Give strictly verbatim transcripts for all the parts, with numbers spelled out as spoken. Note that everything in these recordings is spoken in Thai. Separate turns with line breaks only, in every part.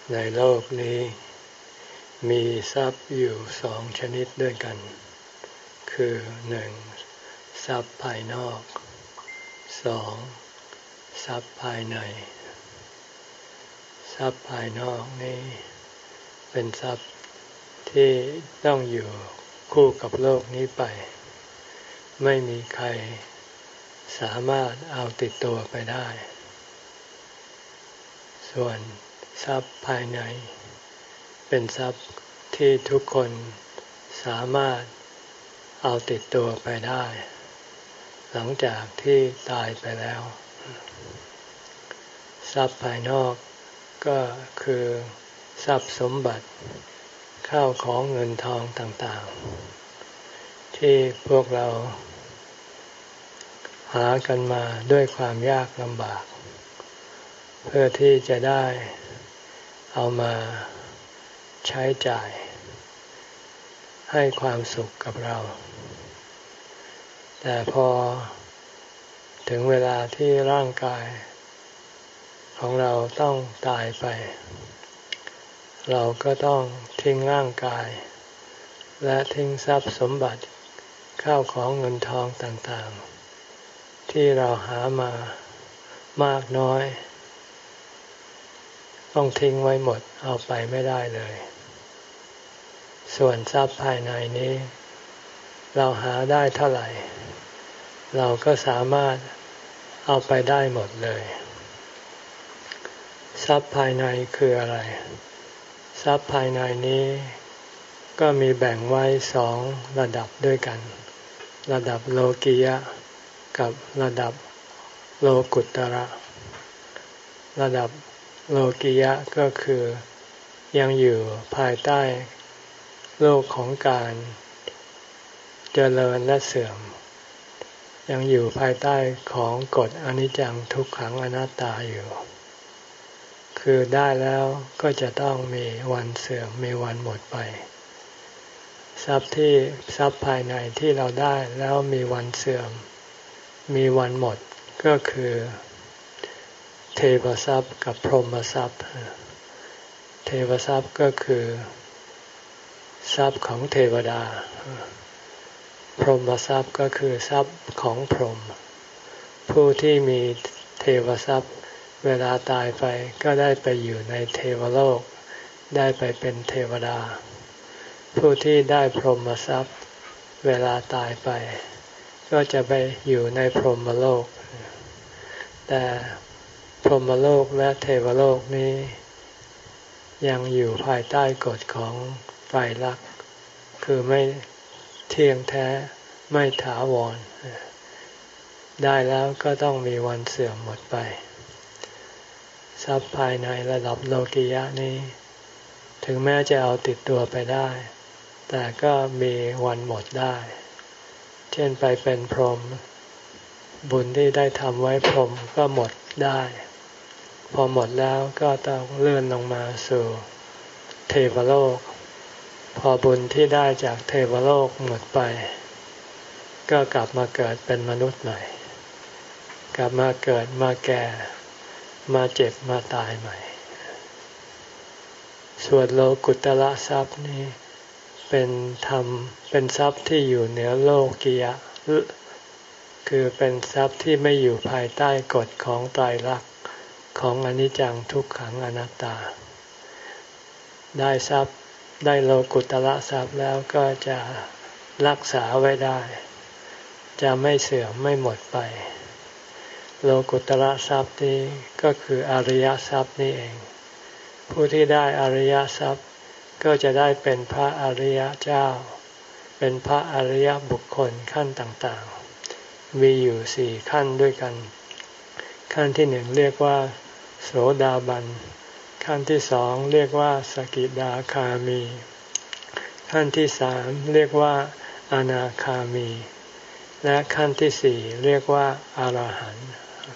ในโลกนี้มีทรัพย์อยู่สองชนิดด้วยกันคือหนึ่งทรัพย์ภายนอกสองทรัพย์ภายในทรัพย์ภายนอกนี้เป็นทรัพย์ที่ต้องอยู่คู่กับโลกนี้ไปไม่มีใครสามารถเอาติดตัวไปได้ส่วนทรัพย์ภายในเป็นทรัพย์ที่ทุกคนสามารถเอาติดตัวไปได้หลังจากที่ตายไปแล้วทรัพย์ภายนอกก็คือทรัพย์สมบัติข้าวของเงินทองต่างๆที่พวกเราหากันมาด้วยความยากลำบากเพื่อที่จะได้เอามาใช้จ่ายให้ความสุขกับเราแต่พอถึงเวลาที่ร่างกายของเราต้องตายไปเราก็ต้องทิ้งร่างกายและทิ้งทรัพย์สมบัติข้าวของเงินทองต่างๆที่เราหามามากน้อยต้องทิ้งไว้หมดเอาไปไม่ได้เลยส่วนทรัพย์ภายในนี้เราหาได้เท่าไหร่เราก็สามารถเอาไปได้หมดเลยทรัพย์ภายในคืออะไรทรัพย์ภายในนี้ก็มีแบ่งไว้สองระดับด้วยกันระดับโลกียะกับระดับโลกุตตระระดับโลกียะก็คือยังอยู่ภายใต้โลกของการเจริญและเสื่อมยังอยู่ภายใต้ของกฎอนิจจังทุกขังอนัตตาอยู่คือได้แล้วก็จะต้องมีวันเสื่อมมีวันหมดไปทรัพย์ที่ทรัพย์ภายในที่เราได้แล้วมีวันเสื่อมมีวันหมดก็คือเทวทรัพย์กับพรหมทรัพย์เทวทรัพย์ก็คือทรัพย์ของเทวดาพรหมทรัพย์ก็คือทรัพย์ของพรหมผู้ที่มีเทวทรัพย์เวลาตายไปก็ได้ไปอยู่ในเทวโลกได้ไปเป็นเทวดาผู้ที่ได้พรหมทรัพย์เวลาตายไปก็จะไปอยู่ในพรหมโลกแต่พรหมโลกและเทวโลกนี้ยังอยู่ภายใต้กฎของไตรลักษณ์คือไม่เที่ยงแท้ไม่ถาวรได้แล้วก็ต้องมีวันเสื่อมหมดไปทรัพย์ภายในระดับโลกียะนี้ถึงแม้จะเอาติดตัวไปได้แต่ก็มีวันหมดได้เช่นไปเป็นพรหมบุญที่ได้ทำไว้พรหมก็หมดได้พอหมดแล้วก็ต้องเลื่อนลงมาสู่เทวโลกพอบุญที่ได้จากเทวโลกหมดไปก็กลับมาเกิดเป็นมนุษย์ใหม่กลับมาเกิดมาแก่มาเจ็บมาตายใหม่ส่วนโลกุตตรทรัพย์นี้เป็นธรรมเป็นทรัพย์ที่อยู่เหนือโลกียะคือเป็นทรัพย์ที่ไม่อยู่ภายใต้กฎของไตรลักษณ์ของอนิจจังทุกขังอนัตตาได้ทรัพย์ได้โลกุตตรทรัพย์แล้วก็จะรักษาไว้ได้จะไม่เสื่อมไม่หมดไปโลกุตตรทรัพย์นี้ก็คืออริยทรัพย์นี่เองผู้ที่ได้อริยทรัพย์ก็จะได้เป็นพระอริยเจ้าเป็นพระอริยบุคคลขั้นต่างๆมีอยู่สี่ขั้นด้วยกันขั้นที่หนึ่งเรียกว่าโสดาบันขั้นที่สองเรียกว่าสกิทาคามีขั้นที่สามเรียกว่าอนาคามีและขั้นที่สี่เรียกว่าอรหันต์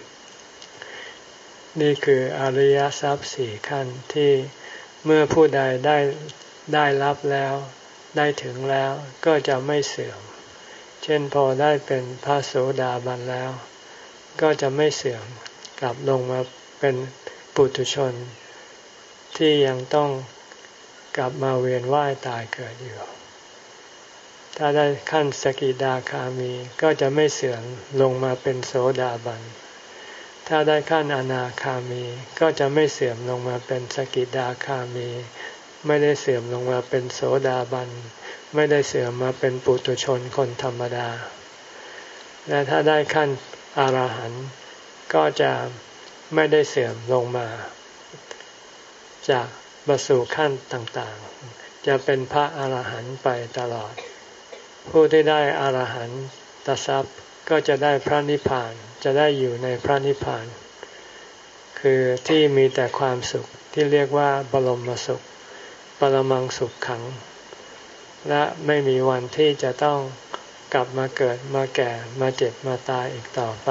นี่คืออริยทรัพย์สี่ขั้นที่เมื่อผู้ใดได้ได้รับแล้วได้ถึงแล้วก็จะไม่เสื่อมเช่นพอได้เป็นพระโสดาบันแล้วก็จะไม่เสื่อมกลับลงมาเป็นปุถุชนที่ยังต้องกลับมาเวียนว่ายตายเกิดอยู่ถ้าได้ขั้นสกิทาคามีก็จะไม่เสื่อมลงมาเป็นโสดาบันถ้าได้ขั้นอนาคามีก็จะไม่เสื่อมลงมาเป็นสกิทาคามีไม่ได้เสื่อมลงมาเป็นโสดาบันไม่ได้เสื่อมมาเป็นปุถุชนคนธรรมดาและถ้าได้ขั้นอรหันต์ก็จะไม่ได้เสื่อมลงมาจากบรรลุขั้นต่างๆจะเป็นพระอรหันต์ไปตลอดผู้ที่ได้อรหันตทรัพย์ก็จะได้พระนิพพานจะได้อยู่ในพระนิพพานคือที่มีแต่ความสุขที่เรียกว่าบรมสุขปรมังสุขขังและไม่มีวันที่จะต้องกลับมาเกิดมาแก่มาเจ็บมาตายอีกต่อไป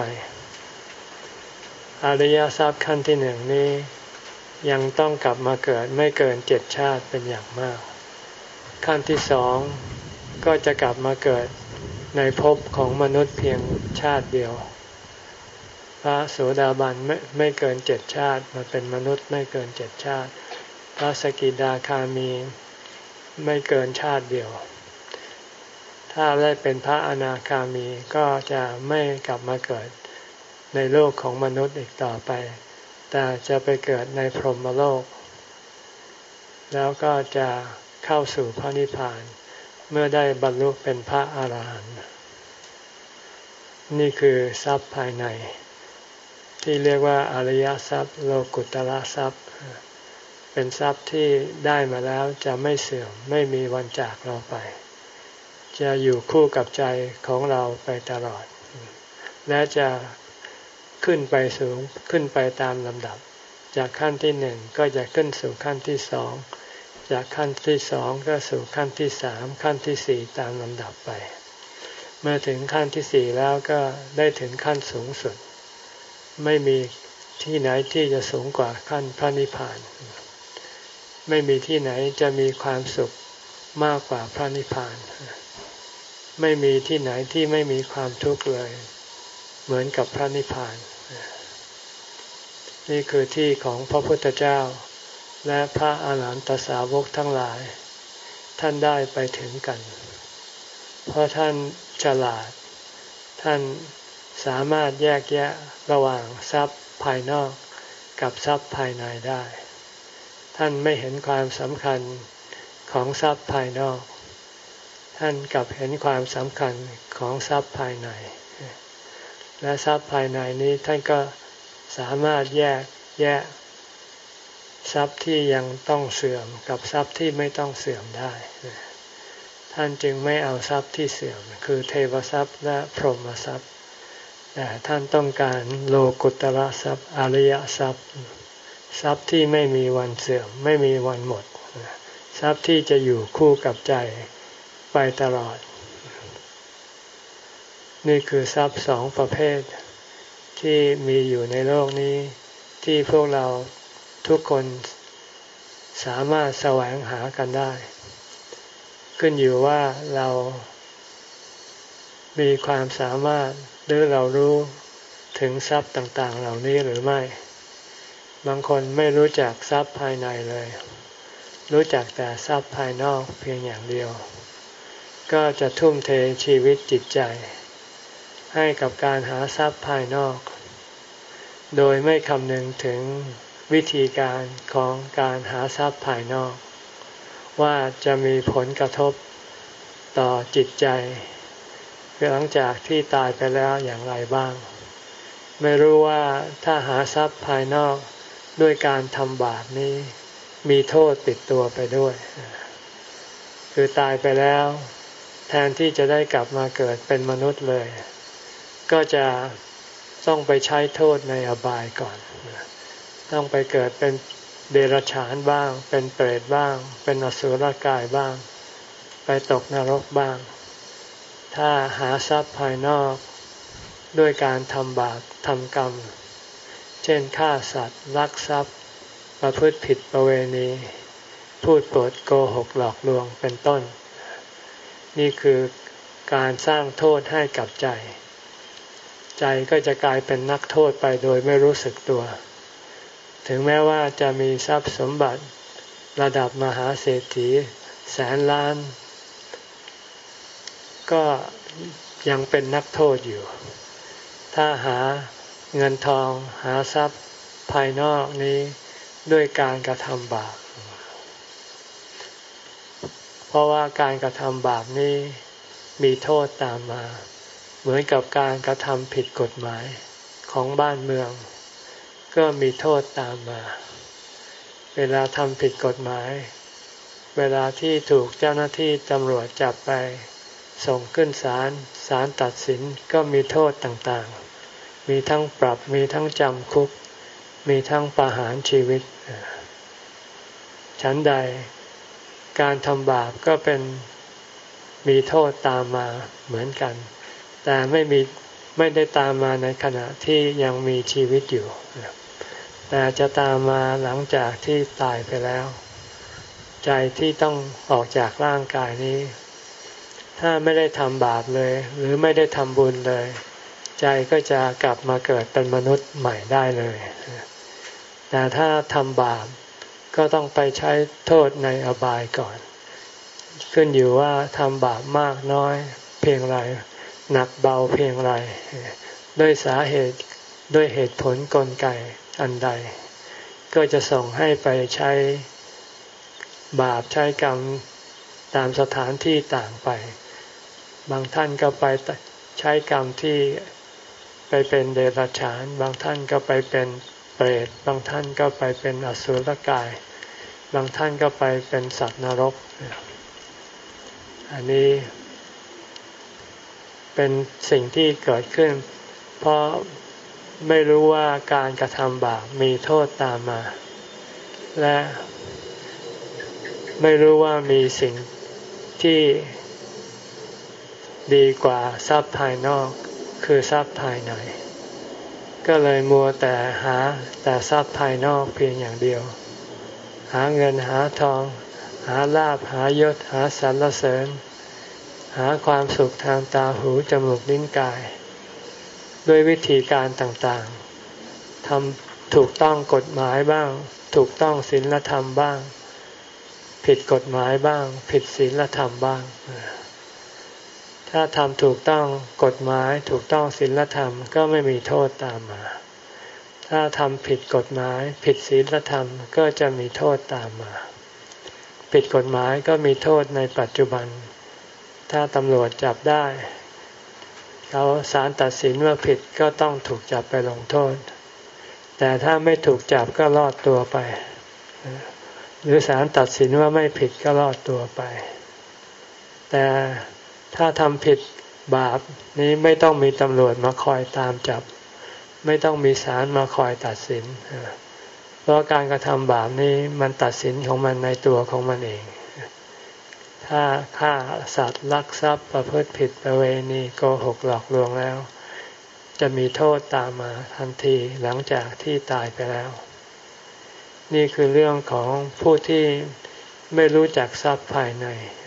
อริยทรัพย์ขั้นที่หนึ่งนี้ยังต้องกลับมาเกิดไม่เกินเจ็ดชาติเป็นอย่างมากขั้นที่สองก็จะกลับมาเกิดในภพของมนุษย์เพียงชาติเดียวพระโสดาบันไม่ไม่เกินเจ็ดชาติมาเป็นมนุษย์ไม่เกินเจ็ดชาติพระสกิทาคามีไม่เกินชาติเดียวถ้าได้เป็นพระอนาคามีก็จะไม่กลับมาเกิดในโลกของมนุษย์อีกต่อไปแต่จะไปเกิดในพรหมโลกแล้วก็จะเข้าสู่พระนิพพานเมื่อได้บรรลุเป็นพระอาหารหันต์นี่คือทรัพย์ภายในที่เรียกว่าอริยทรัพย์โลกุตตรทรัพย์เป็นทรัพย์ที่ได้มาแล้วจะไม่เสื่อมไม่มีวันจากเราไปจะอยู่คู่กับใจของเราไปตลอดและจะขึ้นไปสูงขึ้นไปตามลำดับจากขั้นที่หนึ่งก็จะขึ้นสู่ขั้นที่สองจากขั้นที่สองก็สู่ขั้นที่สามขั้นที่สี่ตามลำดับไปเมื่อถึงขั้นที่สี่แล้วก็ได้ถึงขั้นสูงสุดไม่มีที่ไหนที่จะสูงกว่าขั้นพระนิพพานไม่มีที่ไหนจะมีความสุขมากกว่าพระนิพพานไม่มีที่ไหนที่ไม่มีความทุกข์เลยเหมือนกับพระนิพพานนี่คือที่ของพระพุทธเจ้าและพระอาหารหันตสาวกทั้งหลายท่านได้ไปถึงกันเพราะท่านฉลาดท่านสามารถแยกแยะระหว่างทรัพย์ภายนอกกับทรัพย์ภายในได้ท่านไม่เห็นความสำคัญของทรัพย์ภายนอกท่านกลับเห็นความสำคัญของทรัพย์ภายในและทรัพย์ภายในนี้ท่านก็สามารถแยกแยะทรัพย์ที่ยังต้องเสื่อมกับทรัพย์ที่ไม่ต้องเสื่อมได้ท่านจึงไม่เอาทรัพย์ที่เสื่อมคือเทวทรัพย์และพรหมทรัพย์แต่ท่านต้องการโลกุตตรทรัพย์อริยทรัพย์ทรัพย์ที่ไม่มีวันเสื่อมไม่มีวันหมดทรัพย์ที่จะอยู่คู่กับใจไปตลอดนี่คือทรัพย์สองประเภทที่มีอยู่ในโลกนี้ที่พวกเราทุกคนสามารถแสวงหากันได้ขึ้นอยู่ว่าเรามีความสามารถหรือเรารู้ถึงทรัพย์ต่างๆเหล่านี้หรือไม่บางคนไม่รู้จักทรัพย์ภายในเลยรู้จักแต่ทรัพย์ภายนอกเพียงอย่างเดียวก็จะทุ่มเทชีวิตจิตใจให้กับการหาทรัพย์ภายนอกโดยไม่คำนึงถึงวิธีการของการหาทรัพย์ภายนอกว่าจะมีผลกระทบต่อจิตใจหลังจากที่ตายไปแล้วอย่างไรบ้างไม่รู้ว่าถ้าหาทรัพย์ภายนอกด้วยการทำบาปนี้มีโทษติดตัวไปด้วยคือตายไปแล้วแทนที่จะได้กลับมาเกิดเป็นมนุษย์เลยก็จะต้องไปใช้โทษในอบายก่อนต้องไปเกิดเป็นเดรัจฉานบ้างเป็นเปรตบ้างเป็นอสุรกายบ้างไปตกนรกบ้างถ้าหาทรัพย์ภายนอกด้วยการทำบาปทำกรรมเช่นฆ่าสัตว์ลักทรัพย์ประพฤติผิดประเวณีพูดปดโกหกหลอกลวงเป็นต้นนี่คือการสร้างโทษให้กับใจใจก็จะกลายเป็นนักโทษไปโดยไม่รู้สึกตัวถึงแม้ว่าจะมีทรัพย์สมบัติระดับมหาเศรษฐีแสนล้านก็ยังเป็นนักโทษอยู่ถ้าหาเงินทองหาทรัพย์ภายนอกนี้ด้วยการกระทำบาปเพราะว่าการกระทำบาปนี้มีโทษตามมาเหมือนกับการกระทำผิดกฎหมายของบ้านเมืองก็มีโทษตามมาเวลาทำผิดกฎหมายเวลาที่ถูกเจ้าหน้าที่ตำรวจจับไปส่งขึ้นศาลศาลตัดสินก็มีโทษต่างๆมีทั้งปรับมีทั้งจำคุกมีทั้งประหารชีวิตฉันใดการทำบาปก็เป็นมีโทษตามมาเหมือนกันแต่ไม่มีไม่ได้ตามมาในขณะที่ยังมีชีวิตอยู่แต่จะตามมาหลังจากที่ตายไปแล้วใจที่ต้องออกจากร่างกายนี้ถ้าไม่ได้ทำบาปเลยหรือไม่ได้ทำบุญเลยใจก็จะกลับมาเกิดเป็นมนุษย์ใหม่ได้เลยแต่ถ้าทำบาปก็ต้องไปใช้โทษในอบายก่อนขึ้นอยู่ว่าทำบาปมากน้อยเพียงไรหนักเบาเพียงไรด้วยสาเหตุด้วยเหตุผลกลไกอันใดก็จะส่งให้ไปใช้บาปใช้กรรมตามสถานที่ต่างไปบางท่านก็ไปใช้กรรมที่ไปเป็นเดรัจฉานบางท่านก็ไปเป็นเปรตบางท่านก็ไปเป็นอสุรกายบางท่านก็ไปเป็นสัตว์นรกอันนี้เป็นสิ่งที่เกิดขึ้นเพราะไม่รู้ว่าการกระทำบาปมีโทษตามมาและไม่รู้ว่ามีสิ่งที่ดีกว่าทรัพย์ภายนอกคือทรัพย์ภายในก็เลยมัวแต่หาแต่ทรัพย์ภายนอกเพียงอย่างเดียวหาเงินหาทองหาลาภหายศหาสรรเสริญหาความสุขทางตาหูจมูกลิ้นกายด้วยวิธีการต่างๆทำถูกต้องกฎหมายบ้างถูกต้องศีลธรรมบ้างผิดกฎหมายบ้างผิดศีลธรรมบ้างถ้าทำถูกต้องกฎหมายถูกต้องศีลธรรมก็ไม่มีโทษตามมาถ้าทำผิดกฎหมายผิดศีลธรรมก็จะมีโทษตามมาผิดกฎหมายก็มีโทษในปัจจุบันถ้าตำรวจจับได้เขาศาลตัดสินว่าผิดก็ต้องถูกจับไปลงโทษแต่ถ้าไม่ถูกจับก็รอดตัวไปหรือศาลตัดสินว่าไม่ผิดก็รอดตัวไปแต่ถ้าทำผิดบาปนี้ไม่ต้องมีตำรวจมาคอยตามจับไม่ต้องมีศาลมาคอยตัดสินเพราะการกระทำบาปนี้มันตัดสินของมันในตัวของมันเองถ้าฆ่าสัตว์ลักทรัพย์ประพฤติผิดประเวณีโกหกหลอกลวงแล้วจะมีโทษตามมาทันทีหลังจากที่ตายไปแล้วนี่คือเรื่องของผู้ที่ไม่รู้จักทรัพย์ภายใน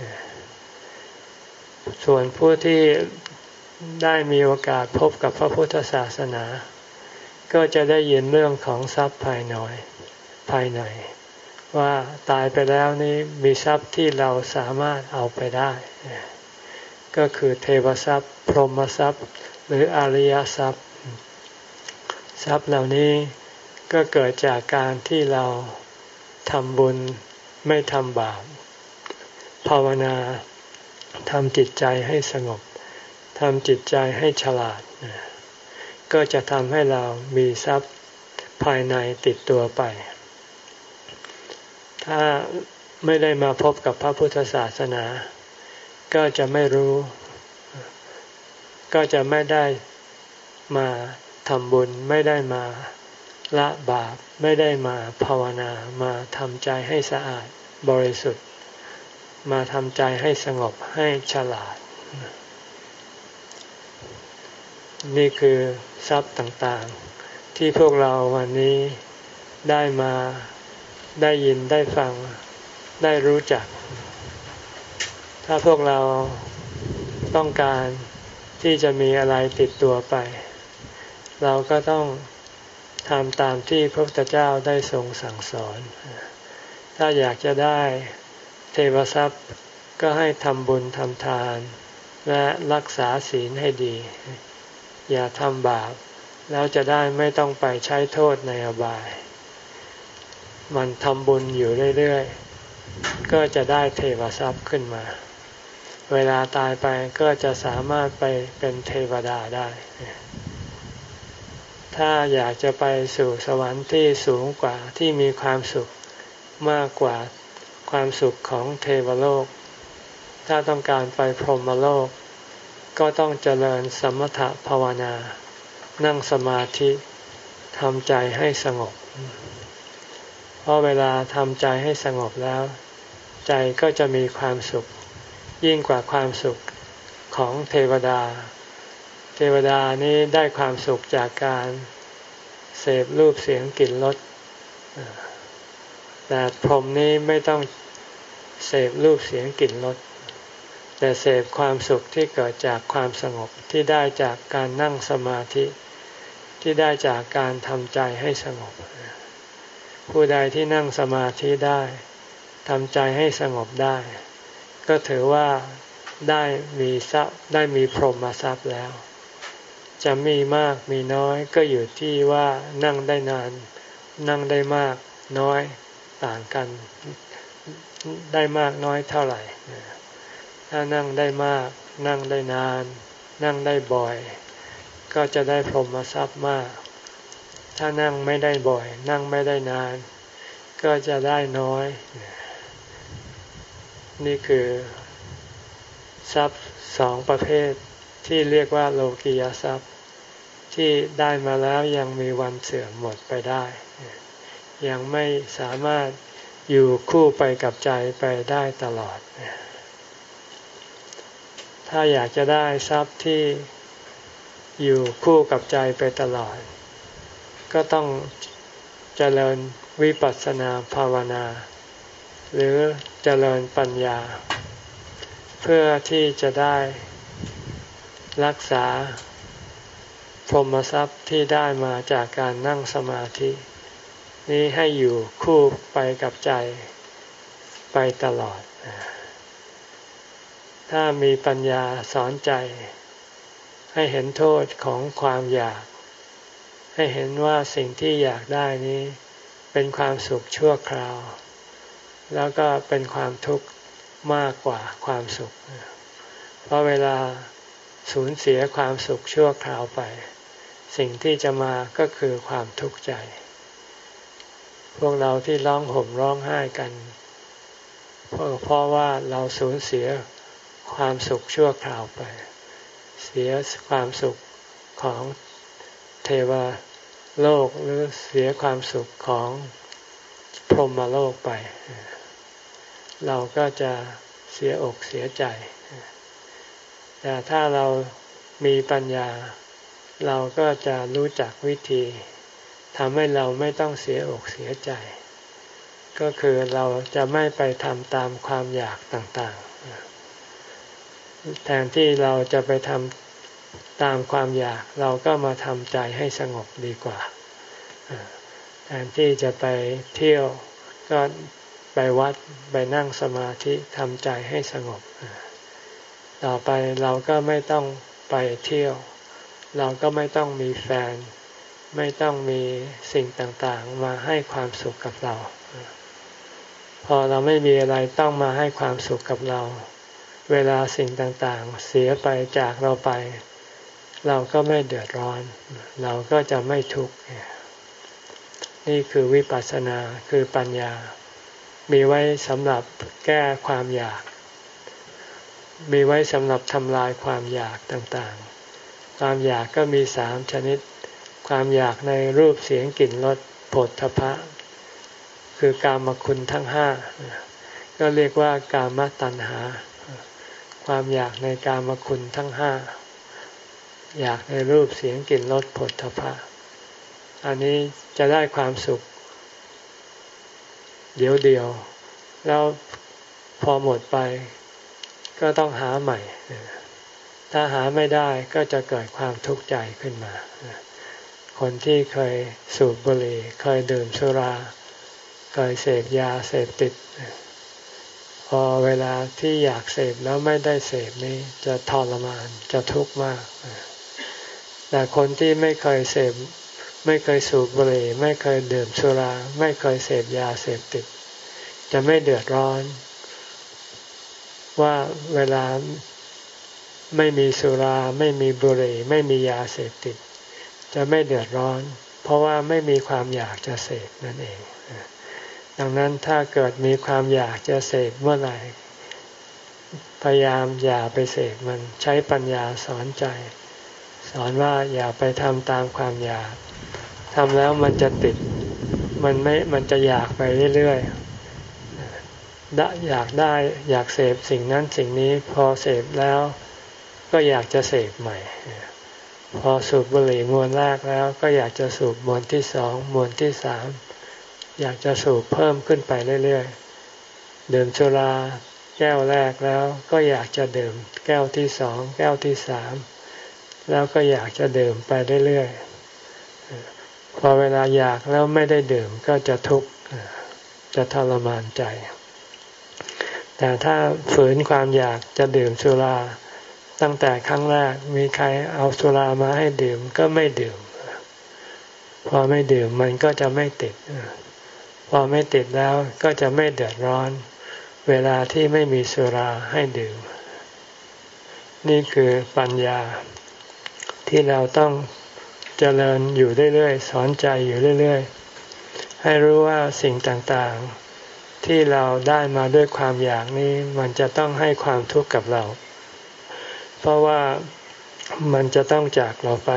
ส่วนผู้ที่ได้มีโอกาสพบกับพระพุทธศาสนาก็จะได้ยินเรื่องของทรัพย์ภายในภายในว่าตายไปแล้วนี้มีทรัพย์ที่เราสามารถเอาไปได้ก็คือเทวทรัพย์พรหมทรัพย์หรืออริยทรัพย์ทรัพย์เหล่านี้ก็เกิดจากการที่เราทำบุญไม่ทำบาปภาวนาทำจิตใจให้สงบทำจิตใจให้ฉลาดก็จะทำให้เรามีทรัพย์ภายในติดตัวไปถ้าไม่ได้มาพบกับพระพุทธศาสนาก็จะไม่รู้ก็จะไม่ได้มาทำบุญไม่ได้มาละบาปไม่ได้มาภาวนามาทำใจให้สะอาดบริสุทธิ์มาทำใจให้สงบให้ฉลาดนี่คือทรัพย์ต่างๆที่พวกเราวันนี้ได้มาได้ยินได้ฟังได้รู้จักถ้าพวกเราต้องการที่จะมีอะไรติดตัวไปเราก็ต้องทำตามที่พระพุทธเจ้าได้ทรงสั่งสอนถ้าอยากจะได้เทวทรัพย์ก็ให้ทำบุญทำทานและรักษาศีลให้ดีอย่าทำบาปแล้วจะได้ไม่ต้องไปใช้โทษในอบายมันทำบุญอยู่เรื่อยๆก็จะได้เทวทรัพย์ขึ้นมาเวลาตายไปก็จะสามารถไปเป็นเทวดาได้ถ้าอยากจะไปสู่สวรรค์ที่สูงกว่าที่มีความสุขมากกว่าความสุขของเทวโลกถ้าต้องการไปพรหมโลกก็ต้องเจริญสมถภาวนานั่งสมาธิทำใจให้สงบเพราะเวลาทำใจให้สงบแล้วใจก็จะมีความสุขยิ่งกว่าความสุขของเทวดาเทวดานี้ได้ความสุขจากการเสพรูปเสียงกลิ่นรสแต่พรหมนี้ไม่ต้องเสพรูปเสียงกลิ่นรสแต่เสพความสุขที่เกิดจากความสงบที่ได้จากการนั่งสมาธิที่ได้จากการทำใจให้สงบผู้ใดที่นั่งสมาธิได้ทำใจให้สงบได้ก็ถือว่าได้มีทรัพย์ได้มีพรหมทรัพย์แล้วจะมีมากมีน้อยก็อยู่ที่ว่านั่งได้นานนั่งได้มากน้อยต่างกันได้มากน้อยเท่าไหร่ถ้านั่งได้มากนั่งได้นานนั่งได้บ่อยก็จะได้พรหมทรัพย์มากถ้านั่งไม่ได้บ่อยนั่งไม่ได้นานก็จะได้น้อยนี่คือทรัพย์สองประเภทที่เรียกว่าโลกียทรัพย์ที่ได้มาแล้วยังมีวันเสื่อมหมดไปได้ยังไม่สามารถอยู่คู่ไปกับใจไปได้ตลอดถ้าอยากจะได้ทรัพย์ที่อยู่คู่กับใจไปตลอดก็ต้องเจริญวิปัสสนาภาวนาหรือเจริญปัญญาเพื่อที่จะได้รักษาพรหมทรัพย์ที่ได้มาจากการนั่งสมาธินี้ให้อยู่คู่ไปกับใจไปตลอดถ้ามีปัญญาสอนใจให้เห็นโทษของความอยากให้เห็นว่าสิ่งที่อยากได้นี้เป็นความสุขชั่วคราวแล้วก็เป็นความทุกข์มากกว่าความสุขเพราะเวลาสูญเสียความสุขชั่วคราวไปสิ่งที่จะมาก็คือความทุกข์ใจพวกเราที่ร้องห่มร้องไห้กันเพราะว่าเราสูญเสียความสุขชั่วคราวไปเสียความสุขของเทวโลกหรือเสียความสุขของพรหมโลกไปเราก็จะเสียอกเสียใจแต่ถ้าเรามีปัญญาเราก็จะรู้จักวิธีทำให้เราไม่ต้องเสียอกเสียใจก็คือเราจะไม่ไปทำตามความอยากต่างๆแทนที่เราจะไปทำตามความอยากเราก็มาทำใจให้สงบดีกว่าแทนที่จะไปเที่ยวก็ไปวัดไปนั่งสมาธิทำใจให้สงบต่อไปเราก็ไม่ต้องไปเที่ยวเราก็ไม่ต้องมีแฟนไม่ต้องมีสิ่งต่างๆมาให้ความสุขกับเราพอเราไม่มีอะไรต้องมาให้ความสุขกับเราเวลาสิ่งต่างๆเสียไปจากเราไปเราก็ไม่เดือดร้อนเราก็จะไม่ทุกข์นี่คือวิปัสสนาคือปัญญามีไว้สำหรับแก้ความอยากมีไว้สำหรับทำลายความอยากต่างๆความอยากก็มีสามชนิดความอยากในรูปเสียงกลิ่นรสโผฏฐัพพะคือกามคุณทั้งห้าก็เรียกว่ากามตัณหาความอยากในกามคุณทั้งห้าอยากในรูปเสียงกลิ่นรสโผฏฐัพพะอันนี้จะได้ความสุขเดี๋ยวเดียวแล้วพอหมดไปก็ต้องหาใหม่ถ้าหาไม่ได้ก็จะเกิดความทุกข์ใจขึ้นมาคนที่เคยสูบบุหรี่เคยดื่มสุราเคยเสพยาเสพติดพอเวลาที่อยากเสพแล้วไม่ได้เสพนี้จะทรมานจะทุกข์มากแต่คนที่ไม่เคยเสพไม่เคยสูบบุหรี่ไม่เคยดื่มสุราไม่เคยเสพยาเสพติดจะไม่เดือดร้อนว่าเวลาไม่มีสุราไม่มีบุหรี่ไม่มียาเสพติดจะไม่เดือดร้อนเพราะว่าไม่มีความอยากจะเสพนั่นเองดังนั้นถ้าเกิดมีความอยากจะเสพเมื่อไหร่พยายามอย่าไปเสพมันใช้ปัญญาสอนใจสอนว่าอย่าไปทำตามความอยากทำแล้วมันจะติดมันไม่มันจะอยากไปเรื่อยๆได้อยากได้อยากเสพสิ่งนั้นสิ่งนี้พอเสพแล้วก็อยากจะเสพใหม่พอสูบบุหรี่มวนแรกแล้วก็อยากจะสูบมวนที่สองมวนที่สามอยากจะสูบเพิ่มขึ้นไปเรื่อยๆดื่มสุราแก้วแรกแล้วก็อยากจะดื่มแก้วที่สองแก้วที่สามแล้วก็อยากจะดื่มไปเรื่อยๆพอเวลาอยากแล้วไม่ได้ดื่มก็จะทุกข์จะทรมานใจแต่ถ้าฝืนความอยากจะดื่มสุราตั้งแต่ครั้งแรกมีใครเอาสุรามาให้ดื่มก็ไม่ดื่มพอไม่ดื่มมันก็จะไม่ติดพอไม่ติดแล้วก็จะไม่เดือดร้อนเวลาที่ไม่มีสุราให้ดื่มนี่คือปัญญาที่เราต้องเจริญอยู่เรื่อยๆสอนใจอยู่เรื่อยๆให้รู้ว่าสิ่งต่างๆที่เราได้มาด้วยความอยากนี้มันจะต้องให้ความทุกข์กับเราเพราะว่ามันจะต้องจากเราไป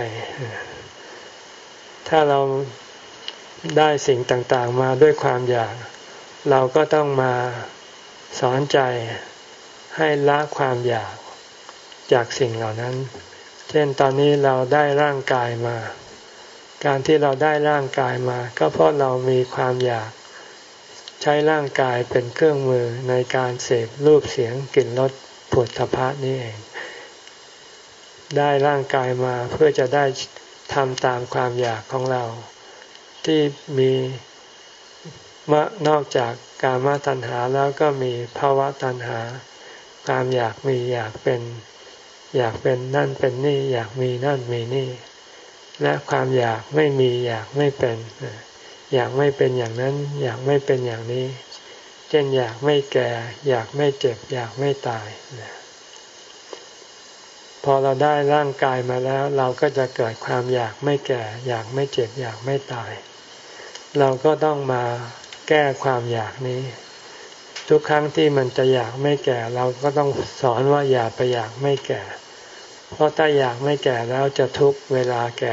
ถ้าเราได้สิ่งต่างๆมาด้วยความอยากเราก็ต้องมาสอนใจให้ละความอยากจากสิ่งเหล่านั้นเช่นตอนนี้เราได้ร่างกายมาการที่เราได้ร่างกายมาก็เพราะเรามีความอยากใช้ร่างกายเป็นเครื่องมือในการเสพรูปเสียงกลิ่นรสโผฏฐัพพะนี่เองได้ร่างกายมาเพื่อจะได้ทำตามความอยากของเราที่มีนอกจากกามตัณหาแล้วก็มีภาวะตัณหาความอยากมีอยากเป็นอยากเป็นนั่นเป็นนี่อยากมีนั่นมีนี่และความอยากไม่มีอยากไม่เป็นอยากไม่เป็นอย่างนั้นอยากไม่เป็นอย่างนี้เช่นอยากไม่แก่อยากไม่เจ็บอยากไม่ตายพอเราได้ร่างกายมาแล้วเราก็จะเกิดความอยากไม่แก่อยากไม่เจ็บอยากไม่ตายเราก็ต้องมาแก้ความอยากนี้ทุกครั้งที่มันจะอยากไม่แก่เราก็ต้องสอนว่าอย่าไปอยากไม่แก่เพราะถ้าอยากไม่แก่แล้วจะทุกข์เวลาแก่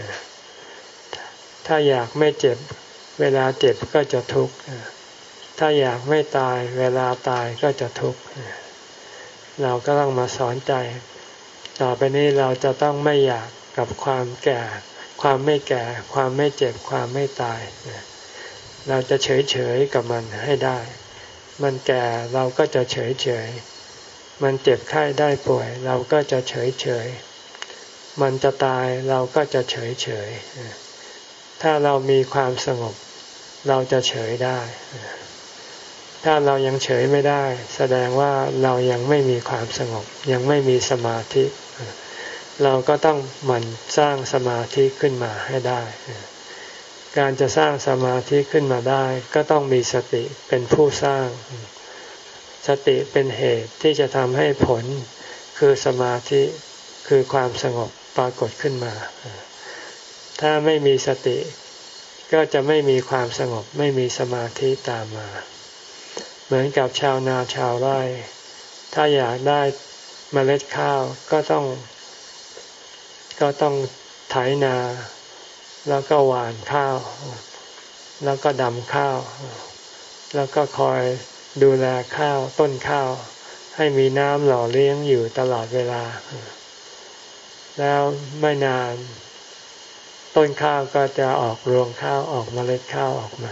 ถ้าอยากไม่เจ็บเวลาเจ็บก็จะทุกข์ถ้าอยากไม่ตายเวลาตายก็จะทุกข์เราก็ต้องมาสอนใจต่อไปนี้เราจะต้องไม่อยากกับความแก่ความไม่แก่ความไม่เจ็บความไม่ตายเราจะเฉยเฉยกับมันให้ได้มันแก่เราก็จะเฉยเฉยมันเจ็บไข้ได้ป่วยเราก็จะเฉยเฉยมันจะตายเราก็จะเฉยเฉยถ้าเรามีความสงบเราจะเฉยได้ถ้าเรายังเฉยไม่ได้แสดงว่าเรายังไม่มีความสงบยังไม่มีสมาธิเราก็ต้องหมั่นสร้างสมาธิขึ้นมาให้ได้การจะสร้างสมาธิขึ้นมาได้ก็ต้องมีสติเป็นผู้สร้างสติเป็นเหตุที่จะทำให้ผลคือสมาธิคือความสงบปรากฏขึ้นมาถ้าไม่มีสติก็จะไม่มีความสงบไม่มีสมาธิตามมาเหมือนกับชาวนาชาวไร่ถ้าอยากได้เมล็ดข้าวก็ต้องก็ต้องไถนาแล้วก็หว่านข้าวแล้วก็ดำข้าวแล้วก็คอยดูแลข้าวต้นข้าวให้มีน้ำหล่อเลี้ยงอยู่ตลอดเวลาแล้วไม่นานต้นข้าวก็จะออกรวงข้าวออกเมล็ดข้าวออกมา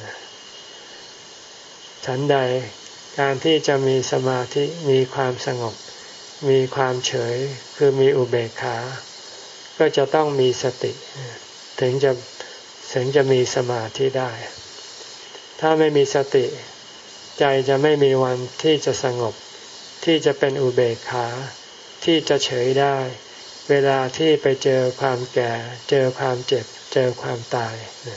ฉันใดการที่จะมีสมาธิมีความสงบมีความเฉยคือมีอุเบกขาก็จะต้องมีสติถึถึงจะถึงจะมีสมาธิได้ถ้าไม่มีสติใจจะไม่มีวันที่จะสงบที่จะเป็นอุเบกขาที่จะเฉยได้เวลาที่ไปเจอความแก่เจอความเจ็บเจอความตาย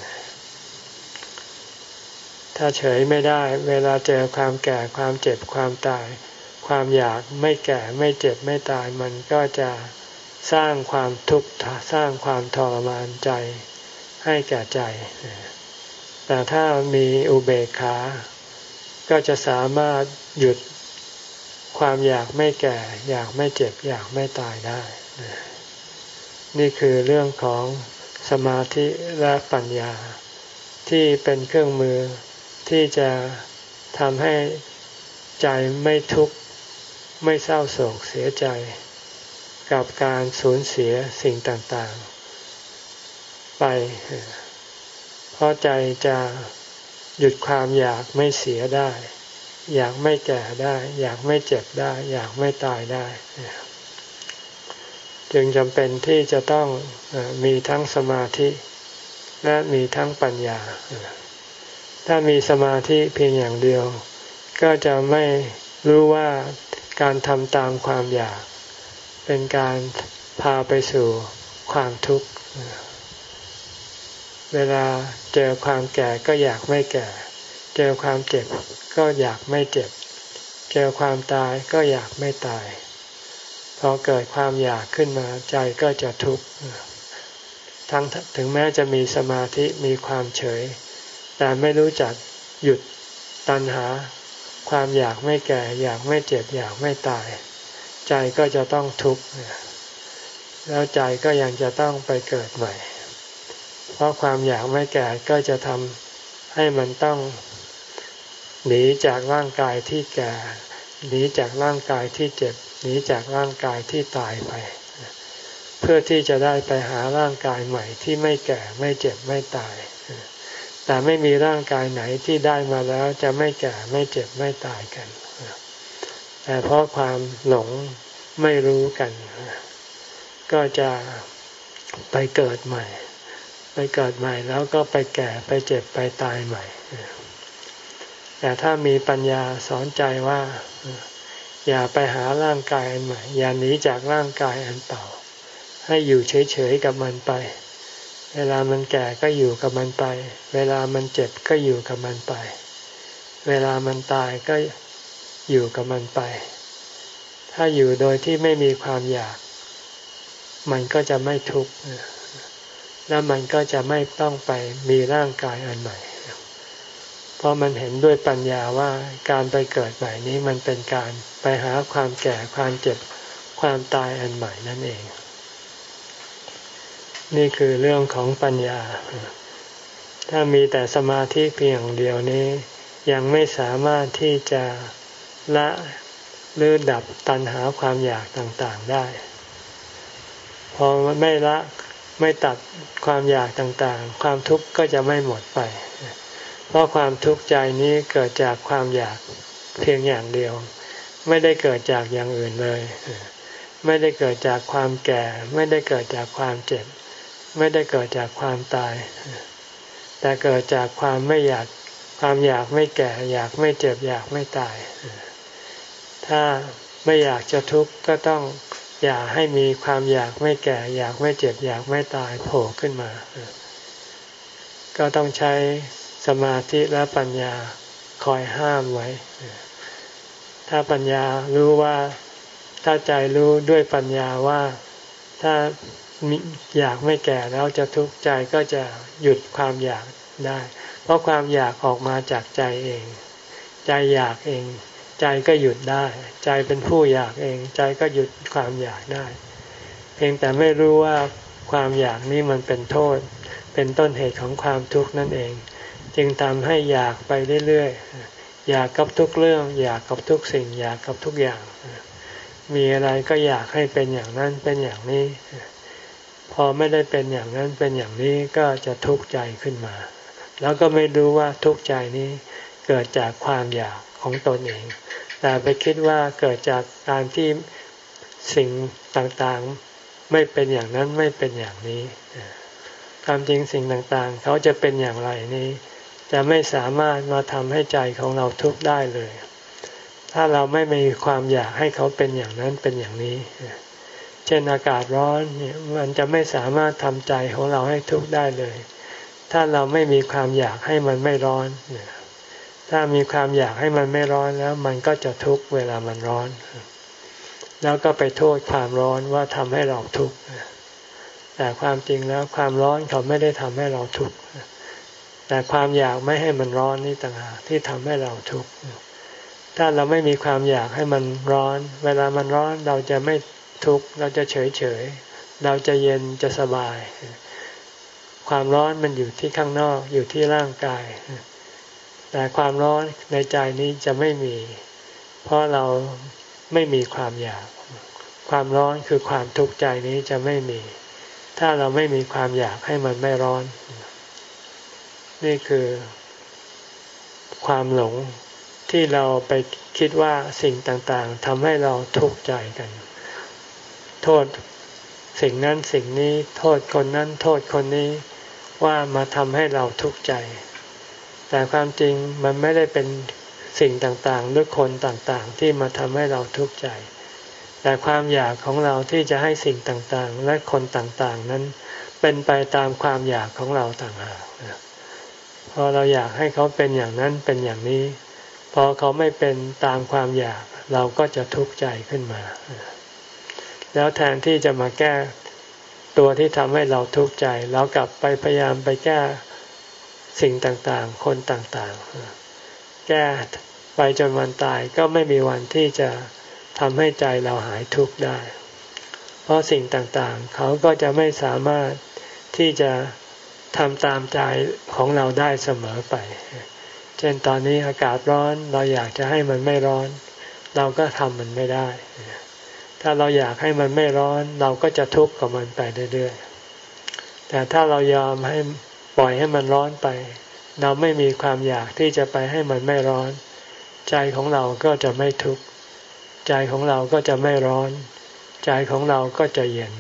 ถ้าเฉยไม่ได้เวลาเจอความแก่ความเจ็บความตายความอยากไม่แก่ไม่เจ็บไม่ตายมันก็จะสร้างความทุกข์สร้างความทรมานใจให้แก่ใจแต่ถ้ามีอุเบกขาก็จะสามารถหยุดความอยากไม่แก่อยากไม่เจ็บอยากไม่ตายได้นี่คือเรื่องของสมาธิและปัญญาที่เป็นเครื่องมือที่จะทำให้ใจไม่ทุกข์ไม่เศร้าโศกเสียใจกับการสูญเสียสิ่งต่างๆไปเพราะใจจะหยุดความอยากไม่เสียได้อยากไม่แก่ได้อยากไม่เจ็บได้อยากไม่ตายได้จึงจำเป็นที่จะต้องมีทั้งสมาธิและมีทั้งปัญญาถ้ามีสมาธิเพียงอย่างเดียวก็จะไม่รู้ว่าการทำตามความอยากเป็นการพาไปสู่ความทุกข์เวลาเจอความแก่ก็อยากไม่แก่เจอความเจ็บก็อยากไม่เจ็บเจอความตายก็อยากไม่ตายพอเกิดความอยากขึ้นมาใจก็จะทุกข์ทั้งถึงแม้จะมีสมาธิมีความเฉยแต่ไม่รู้จักหยุดตัณหาความอยากไม่แก่อยากไม่เจ็บอยากไม่ตายใจก็จะต้องทุกข์แล้วใจก็ยังจะต้องไปเกิดใหม่เพราะความอยากไม่แก่ก็จะทำให้มันต้องหนีจากร่างกายที่แก่หนีจากร่างกายที่เจ็บหนีจากร่างกายที่ตายไปเพื่อที่จะได้ไปหาร่างกายใหม่ที่ไม่แก่ไม่เจ็บไม่ตายแต่ไม่มีร่างกายไหนที่ได้มาแล้วจะไม่แก่ไม่เจ็บไม่ตายกันแต่เพราะความหลงไม่รู้กันก็จะไปเกิดใหม่ไปเกิดใหม่แล้วก็ไปแก่ไปเจ็บไปตายใหม่แต่ถ้ามีปัญญาสอนใจว่าอย่าไปหาร่างกายอันใหม่อย่าหนีจากร่างกายอันเก่าให้อยู่เฉยๆกับมันไปเวลามันแก่ก็อยู่กับมันไปเวลามันเจ็บก็อยู่กับมันไปเวลามันตายก็อยู่กับมันไปถ้าอยู่โดยที่ไม่มีความอยากมันก็จะไม่ทุกข์แล้วมันก็จะไม่ต้องไปมีร่างกายอันใหม่เพราะมันเห็นด้วยปัญญาว่าการไปเกิดใหม่นี้มันเป็นการไปหาความแก่ความเจ็บความตายอันใหม่นั่นเองนี่คือเรื่องของปัญญาถ้ามีแต่สมาธิเพียงเดียวนี้ยังไม่สามารถที่จะละหรือดับตัณหาความอยากต่างๆได้พอไม่ละไม่ตัดความอยากต่างๆความทุกข์ก็จะไม่หมดไปเพราะความทุกข์ใจนี้เกิดจากความอยากเพียงอย่างเดียวไม่ได้เกิดจากอย่างอื่นเลยไม่ได้เกิดจากความแก่ไม่ได้เกิดจากความเจ็บไม่ได้เกิดจากความตายแต่เกิดจากความไม่อยากความอยากไม่แก่อยากไม่เจ็บอยากไม่ตายถ้าไม่อยากจะทุกข์ก็ต้องอย่าให้มีความอยากไม่แก่อยากไม่เจ็บอยากไม่ตายโผล่ขึ้นมาก็ต้องใช้สมาธิและปัญญาคอยห้ามไว้ถ้าปัญญารู้ว่าถ้าใจรู้ด้วยปัญญาว่าถ้าอยากไม่แก่แล้วจะทุกข์ใจก็จะหยุดความอยากได้เพราะความอยากออกมาจากใจเองใจอยากเองใจก็หยุดได้ใจเป็นผู้อยากเองใจก็หยุดความอยากได้เพียงแต่ไม่รู้ว่าความอยากนี้มันเป็นโทษเป็นต้นเหตุของความทุกข์นั่นเองจึงทำให้อยากไปเรื่อยๆอยากกับทุกเรื่องอยากกับทุกสิ่งอยากกับทุกอย่างมีอะไรก็อยากให้เป็นอย่างนั้นเป็นอย่างนี้พอไม่ได้เป็นอย่างนั้นเป็นอย่างนี้ก็จะทุกข์ใจขึ้นมาแล้วก็ไม่รู้ว่าทุกข์ใจนี้เกิดจากความอยากของตนเองแต่ไปคิดว่าเกิดจากการที่สิ่งต่างๆไม่เป็นอย่างนั้นไม่เป็นอย่างนี้ความจริงสิ่งต่างๆเขาจะเป็นอย่างไรนี้จะไม่สามารถมาทำให้ใจของเราทุกข์ได้เลยถ้าเราไม่มีความอยากให้เขาเป็นอย่างนั้นเป็นอย่างนี้เช่นอากาศร้อนเนี่ยมันจะไม่สามารถทำใจของเราให้ทุกข์ได้เลยถ้าเราไม่มีความอยากให้มันไม่ร้อนถ้ามีความอยากให้มันไม่ร้อนแล้วมันก็จะทุกข์เวลามันร้อนแล้วก็ไปโทษความร้อนว่าทำให้เราทุกข์แต่ความจริงแล้วความร้อนเขาไม่ได้ทำให้เราทุกข์แต่ความอยากไม่ให้มันร้อนนี่ต่างหากที่ทำให้เราทุกข์ถ้าเราไม่มีความอยากให้มันร้อนเวลามันร้อนเราจะไม่ทุกข์เราจะเฉยเฉยเราจะเย็นจะสบายความร้อนมันอยู่ที่ข้างนอกอยู่ที่ร่างกายแต่ความร้อนในใจนี้จะไม่มีเพราะเราไม่มีความอยากความร้อนคือความทุกข์ใจนี้จะไม่มีถ้าเราไม่มีความอยากให้มันไม่ร้อนนี่คือความหลงที่เราไปคิดว่าสิ่งต่างๆทำให้เราทุกข์ใจกันโทษสิ่งนั้นสิ่งนี้โทษคนนั้นโทษคนนี้ว่ามาทำให้เราทุกข์ใจแต่ความจริงมันไม่ได้เป็นสิ่งต่างๆหรือคนต่างๆที่มาทำให้เราทุกข์ใจแต่ความอยากของเราที่จะให้สิ่งต่างๆและคนต่างๆนั้นเป็นไปตามความอยากของเราต่างหากพอเราอยากให้เขาเป็นอย่างนั้นเป็นอย่างนี้พอเขาไม่เป็นตามความอยากเราก็จะทุกข์ใจขึ้นมาแล้วแทนที่จะมาแก้ตัวที่ทำให้เราทุกข์ใจเรากลับไปพยายามไปแก้สิ่งต่างๆคนต่างๆแก้ไปจนวันตายก็ไม่มีวันที่จะทำให้ใจเราหายทุกข์ได้เพราะสิ่งต่างๆเขาก็จะไม่สามารถที่จะทำตามใจของเราได้เสมอไปเช่นตอนนี้อากาศร้อนเราอยากจะให้มันไม่ร้อนเราก็ทำมันไม่ได้ถ้าเราอยากให้มันไม่ร้อนเราก็จะทุกข์กับมันไปเรื่อยๆแต่ถ้าเรายอมให้ปล่อยให้มันร้อนไปเราไม่มีความอยากที่จะไปให้มันไม่ร้อนใจของเราก็จะไม่ทุกข์ใจของเราก็จะไม่ร้อนใจของเราก็จะเย็น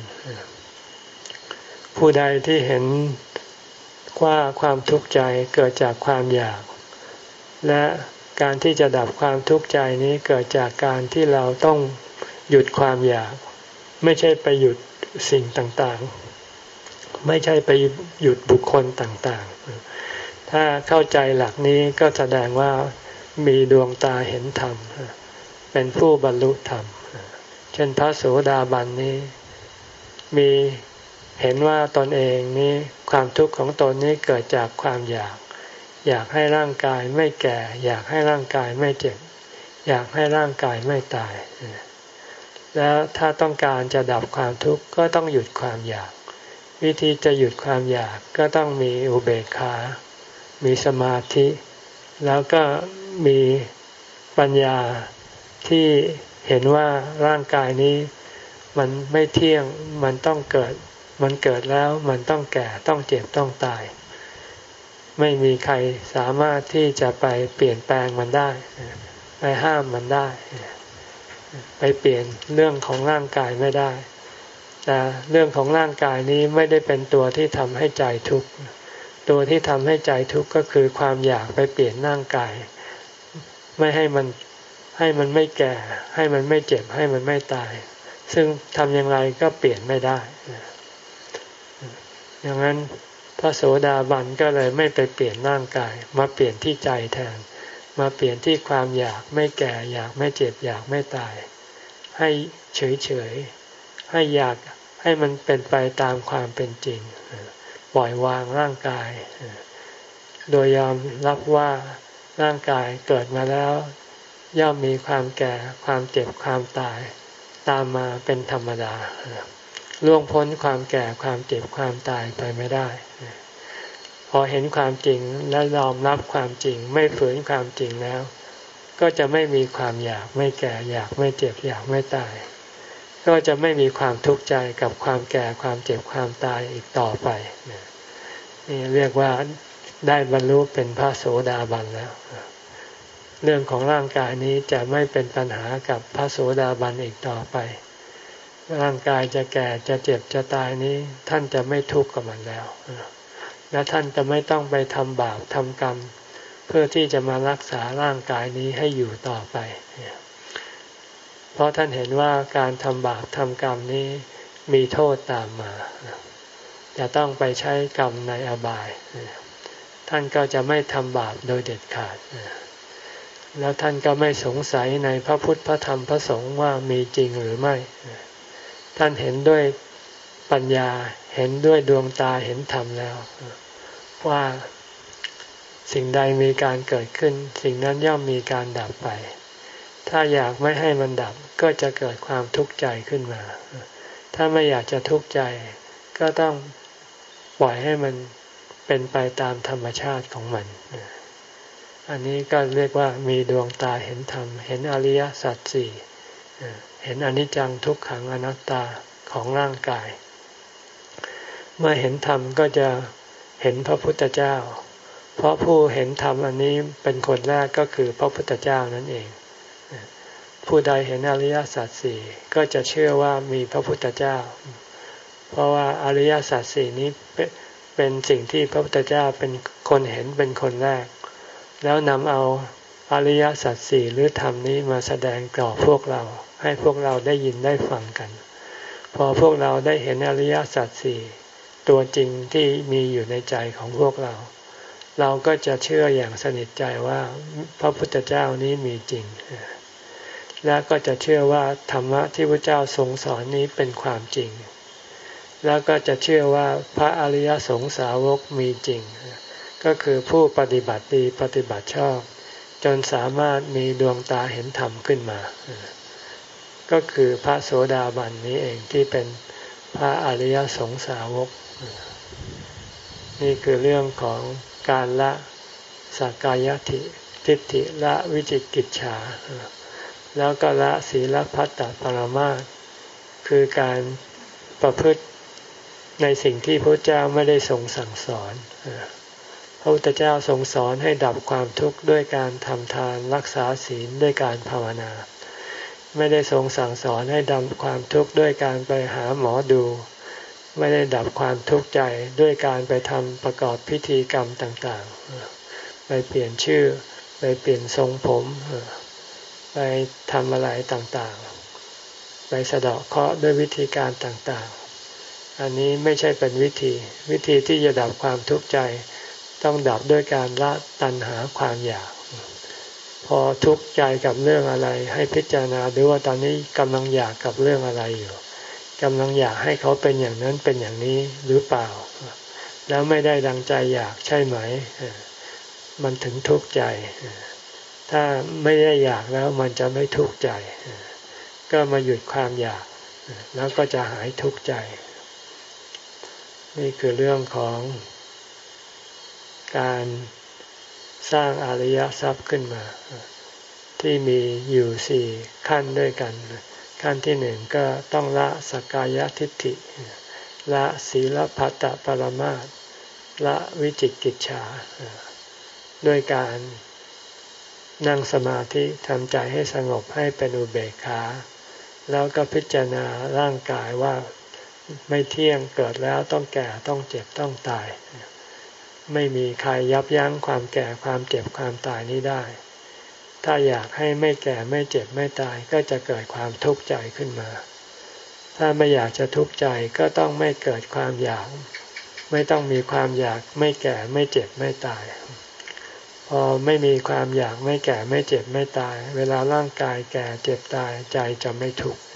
ผู้ใดที่เห็นว่าความทุกข์ใจเกิดจากความอยากและการที่จะดับความทุกข์ใจนี้เกิดจากการที่เราต้องหยุดความอยากไม่ใช่ไปหยุดสิ่งต่างๆไม่ใช่ไปหยุดบุคคลต่างๆถ้าเข้าใจหลักนี้ก็แสดงว่ามีดวงตาเห็นธรรมเป็นผู้บรรลุธรรมเช่นพระโสดาบันนี้มีเห็นว่าตนเองนี้ความทุกข์ของตนนี้เกิดจากความอยากอยากให้ร่างกายไม่แก่อยากให้ร่างกายไม่เจ็บอยากให้ร่างกายไม่ตายแล้วถ้าต้องการจะดับความทุกข์ก็ต้องหยุดความอยากวิธีจะหยุดความอยากก็ต้องมีอุเบกขามีสมาธิแล้วก็มีปัญญาที่เห็นว่าร่างกายนี้มันไม่เที่ยงมันต้องเกิดมันเกิดแล้วมันต้องแก่ต้องเจ็บต้องตายไม่มีใครสามารถที่จะไปเปลี่ยนแปลงมันได้ไปห้ามมันได้ไปเปลี่ยนเรื่องของร่างกายไม่ได้แต่เรื่องของร่างกายนี้ไม่ได้เป็นตัวที่ทำให้ใจทุกข์ตัวที่ทำให้ใจทุกข์ก็คือความอยากไปเปลี่ยนร่างกายไม่ให้มันให้มันไม่แก่ให้มันไม่เจ็บให้มันไม่ตายซึ่งทำอย่างไรก็เปลี่ยนไม่ได้อย่างนั้นพระโสดาบันก็เลยไม่ไปเปลี่ยนร่างกายมาเปลี่ยนที่ใจแทนมาเปลี่ยนที่ความอยากไม่แก่อยากไม่เจ็บอยากไม่ตายให้เฉยๆให้อยากให้มันเป็นไปตามความเป็นจริงปล่อยวางร่างกายโดยยอมรับว่าร่างกายเกิดมาแล้วย่อมมีความแก่ความเจ็บความตายตามมาเป็นธรรมดาล่วงพ้นความแก่ความเจ็บความตายไปไม่ได้พอเห็นความจริงและยอมรับความจริงไม่ฝืนความจริงแล้วก็จะไม่มีความอยากไม่แก่อยากไม่เจ็บอยากไม่ตายก็จะไม่มีความทุกข์ใจกับความแก่ความเจ็บความตายอีกต่อไปนี่เรียกว่าได้บรรลุเป็นพระโสดาบันแล้วเรื่องของร่างกายนี้จะไม่เป็นปัญหากับพระโสดาบันอีกต่อไปร่างกายจะแก่จะเจ็บจะตายนี้ท่านจะไม่ทุกข์กับมันแล้วและท่านจะไม่ต้องไปทำบาปทำกรรมเพื่อที่จะมารักษาร่างกายนี้ให้อยู่ต่อไปเพราะท่านเห็นว่าการทำบาปทำกรรมนี้มีโทษตามมาจะต้องไปใช้กรรมในอบายท่านก็จะไม่ทำบาปโดยเด็ดขาดแล้วท่านก็ไม่สงสัยในพระพุทธพระธรรมพระสงฆ์ว่ามีจริงหรือไม่ท่านเห็นด้วยปัญญาเห็นด้วยดวงตาเห็นธรรมแล้วว่าสิ่งใดมีการเกิดขึ้นสิ่งนั้นย่อมมีการดับไปถ้าอยากไม่ให้มันดับก็จะเกิดความทุกข์ใจขึ้นมาถ้าไม่อยากจะทุกข์ใจก็ต้องปล่อยให้มันเป็นไปตามธรรมชาติของมันอันนี้ก็เรียกว่ามีดวงตาเห็นธรรมเห็นอริยสัจสี่เห็นอนิจจังทุกขังอนัตตาของร่างกายเมื่อเห็นธรรมก็จะเห็นพระพุทธเจ้าเพราะผู้เห็นธรรมอันนี้เป็นคนแรกก็คือพระพุทธเจ้านั่นเองผู้ใดเห็นอริยสัจสี่ก็จะเชื่อว่ามีพระพุทธเจ้าเพราะว่าอริยสัจสี่นี้เป็นสิ่งที่พระพุทธเจ้าเป็นคนเห็นเป็นคนแรกแล้วนำเอาอริยสัจสี่หรือธรรมนี้มาแสดงต่อพวกเราให้พวกเราได้ยินได้ฟังกันพอพวกเราได้เห็นอริยสัจสี่ตัวจริงที่มีอยู่ในใจของพวกเราเราก็จะเชื่ออย่างสนิทใจว่าพระพุทธเจ้านี้มีจริงและก็จะเชื่อว่าธรรมะที่พระเจ้าทรงสอนนี้เป็นความจริงแล้วก็จะเชื่อว่าพระอริยสงสาวกมีจริงก็คือผู้ปฏิบัติดีปฏิบัติชอบจนสามารถมีดวงตาเห็นธรรมขึ้นมาก็คือพระโสดาบันนี้เองที่เป็นพระอริยสงสาวกนี่คือเรื่องของการละสักกายทิฏฐิละวิจิกิจฉาแล้วก็ละศีลพัตตปรามาสคือการประพฤติในสิ่งที่พระเจ้าไม่ได้ทรงสั่งสอนพระพุทธเจ้าทรงสอนให้ดับความทุกข์ด้วยการทำทานรักษาศีลด้วยการภาวนาไม่ได้ทรงสั่งสอนให้ดับความทุกข์ด้วยการไปหาหมอดูไม่ได้ดับความทุกข์ใจด้วยการไปทำประกอบพิธีกรรมต่างๆไปเปลี่ยนชื่อไปเปลี่ยนทรงผมไปทำอะไรต่างๆไปสะเดาะเคราะห์ด้วยวิธีการต่างๆอันนี้ไม่ใช่เป็นวิธีวิธีที่จะดับความทุกข์ใจต้องดับด้วยการละตัณหาความอยากพอทุกข์ใจกับเรื่องอะไรให้พิจารณาดูว่าตอนนี้กำลังอยากกับเรื่องอะไรอยู่กำลังอยากให้เขาเป็นอย่างนั้นเป็นอย่างนี้หรือเปล่าแล้วไม่ได้ดังใจอยากใช่ไหมมันถึงทุกข์ใจถ้าไม่ได้อยากแล้วมันจะไม่ทุกข์ใจก็มาหยุดความอยากแล้วก็จะหายทุกข์ใจนี่คือเรื่องของการสร้างอริยทรัพย์ขึ้นมาที่มีอยู่สี่ขั้นด้วยกันขั้นที่หนึ่งก็ต้องละสักกายทิฏฐิละศีลพัตตปรามาสละวิจิกิจฉาด้วยการนั่งสมาธิทำใจให้สงบให้เป็นอุเบกขาแล้วก็พิจารณาร่างกายว่าไม่เที่ยงเกิดแล้วต้องแก่ต้องเจ็บต้องตายไม่มีใครยับยั้งความแก่ความเจ็บความตายนี้ได้ถ้าอยากให้ไม่แก่ไม่เจ็บไม่ตายก็จะเกิดความทุกข์ใจขึ้นมาถ้าไม่อยากจะทุกข์ใจก็ต้องไม่เกิดความอยากไม่ต้องมีความอยากไม่แก่ไม่เจ็บไม่ตายพอไม่มีความอยากไม่แก่ไม่เจ็บไม่ตายเวลาร่างกายแก่เจ็บตายใจจะไม่ทุกข์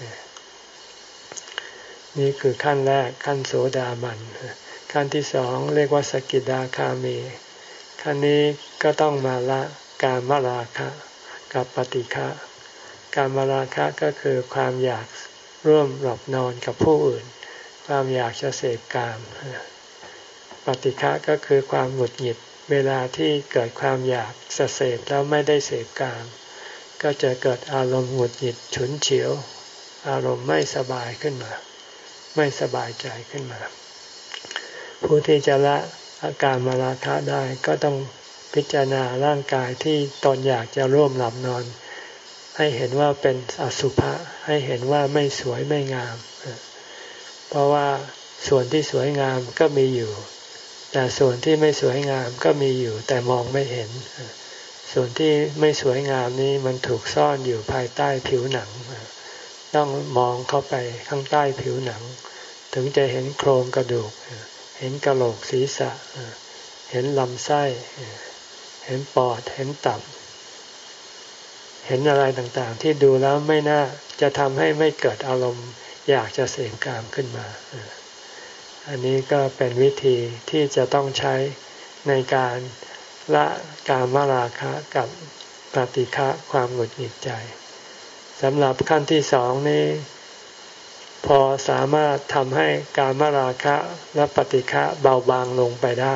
นี่คือขั้นแรกขั้นโสดาบันขั้นที่สองเรียกว่าสกิทาคามีขั้นนี้ก็ต้องมาละกามราคะกับปฏิฆะกามราคะก็คือความอยากร่วมหลับนอนกับผู้อื่นความอยากจะเสพกามปฏิฆะก็คือความหงุดหงิดเวลาที่เกิดความอยากจะเสพแล้วไม่ได้เสพกามก็จะเกิดอารมณ์หงุดหงิดฉุนเฉียวอารมณ์ไม่สบายขึ้นมาไม่สบายใจขึ้นมาผู้ที่จะละอาการมาราคะได้ก็ต้องพิจารณาร่างกายที่ตนอยากจะร่วมหลับนอนให้เห็นว่าเป็นอสุภะให้เห็นว่าไม่สวยไม่งามเพราะว่าส่วนที่สวยงามก็มีอยู่แต่ส่วนที่ไม่สวยงามก็มีอยู่แต่มองไม่เห็นส่วนที่ไม่สวยงามนี้มันถูกซ่อนอยู่ภายใต้ผิวหนังต้องมองเข้าไปข้างใต้ผิวหนังถึงจะเห็นโครงกระดูกเห็นกะโหลกศีรษะเห็นลำไส้เห็นปอดเห็นตับเห็นอะไรต่างๆที่ดูแล้วไม่น่าจะทำให้ไม่เกิดอารมณ์อยากจะเสพกามขึ้นมาอันนี้ก็เป็นวิธีที่จะต้องใช้ในการละกามราคะกับปฏิฆะความหงุดหงิดใจสำหรับขั้นที่สองนี้พอสามารถทำให้กามราคะและปฏิฆะเบาบางลงไปได้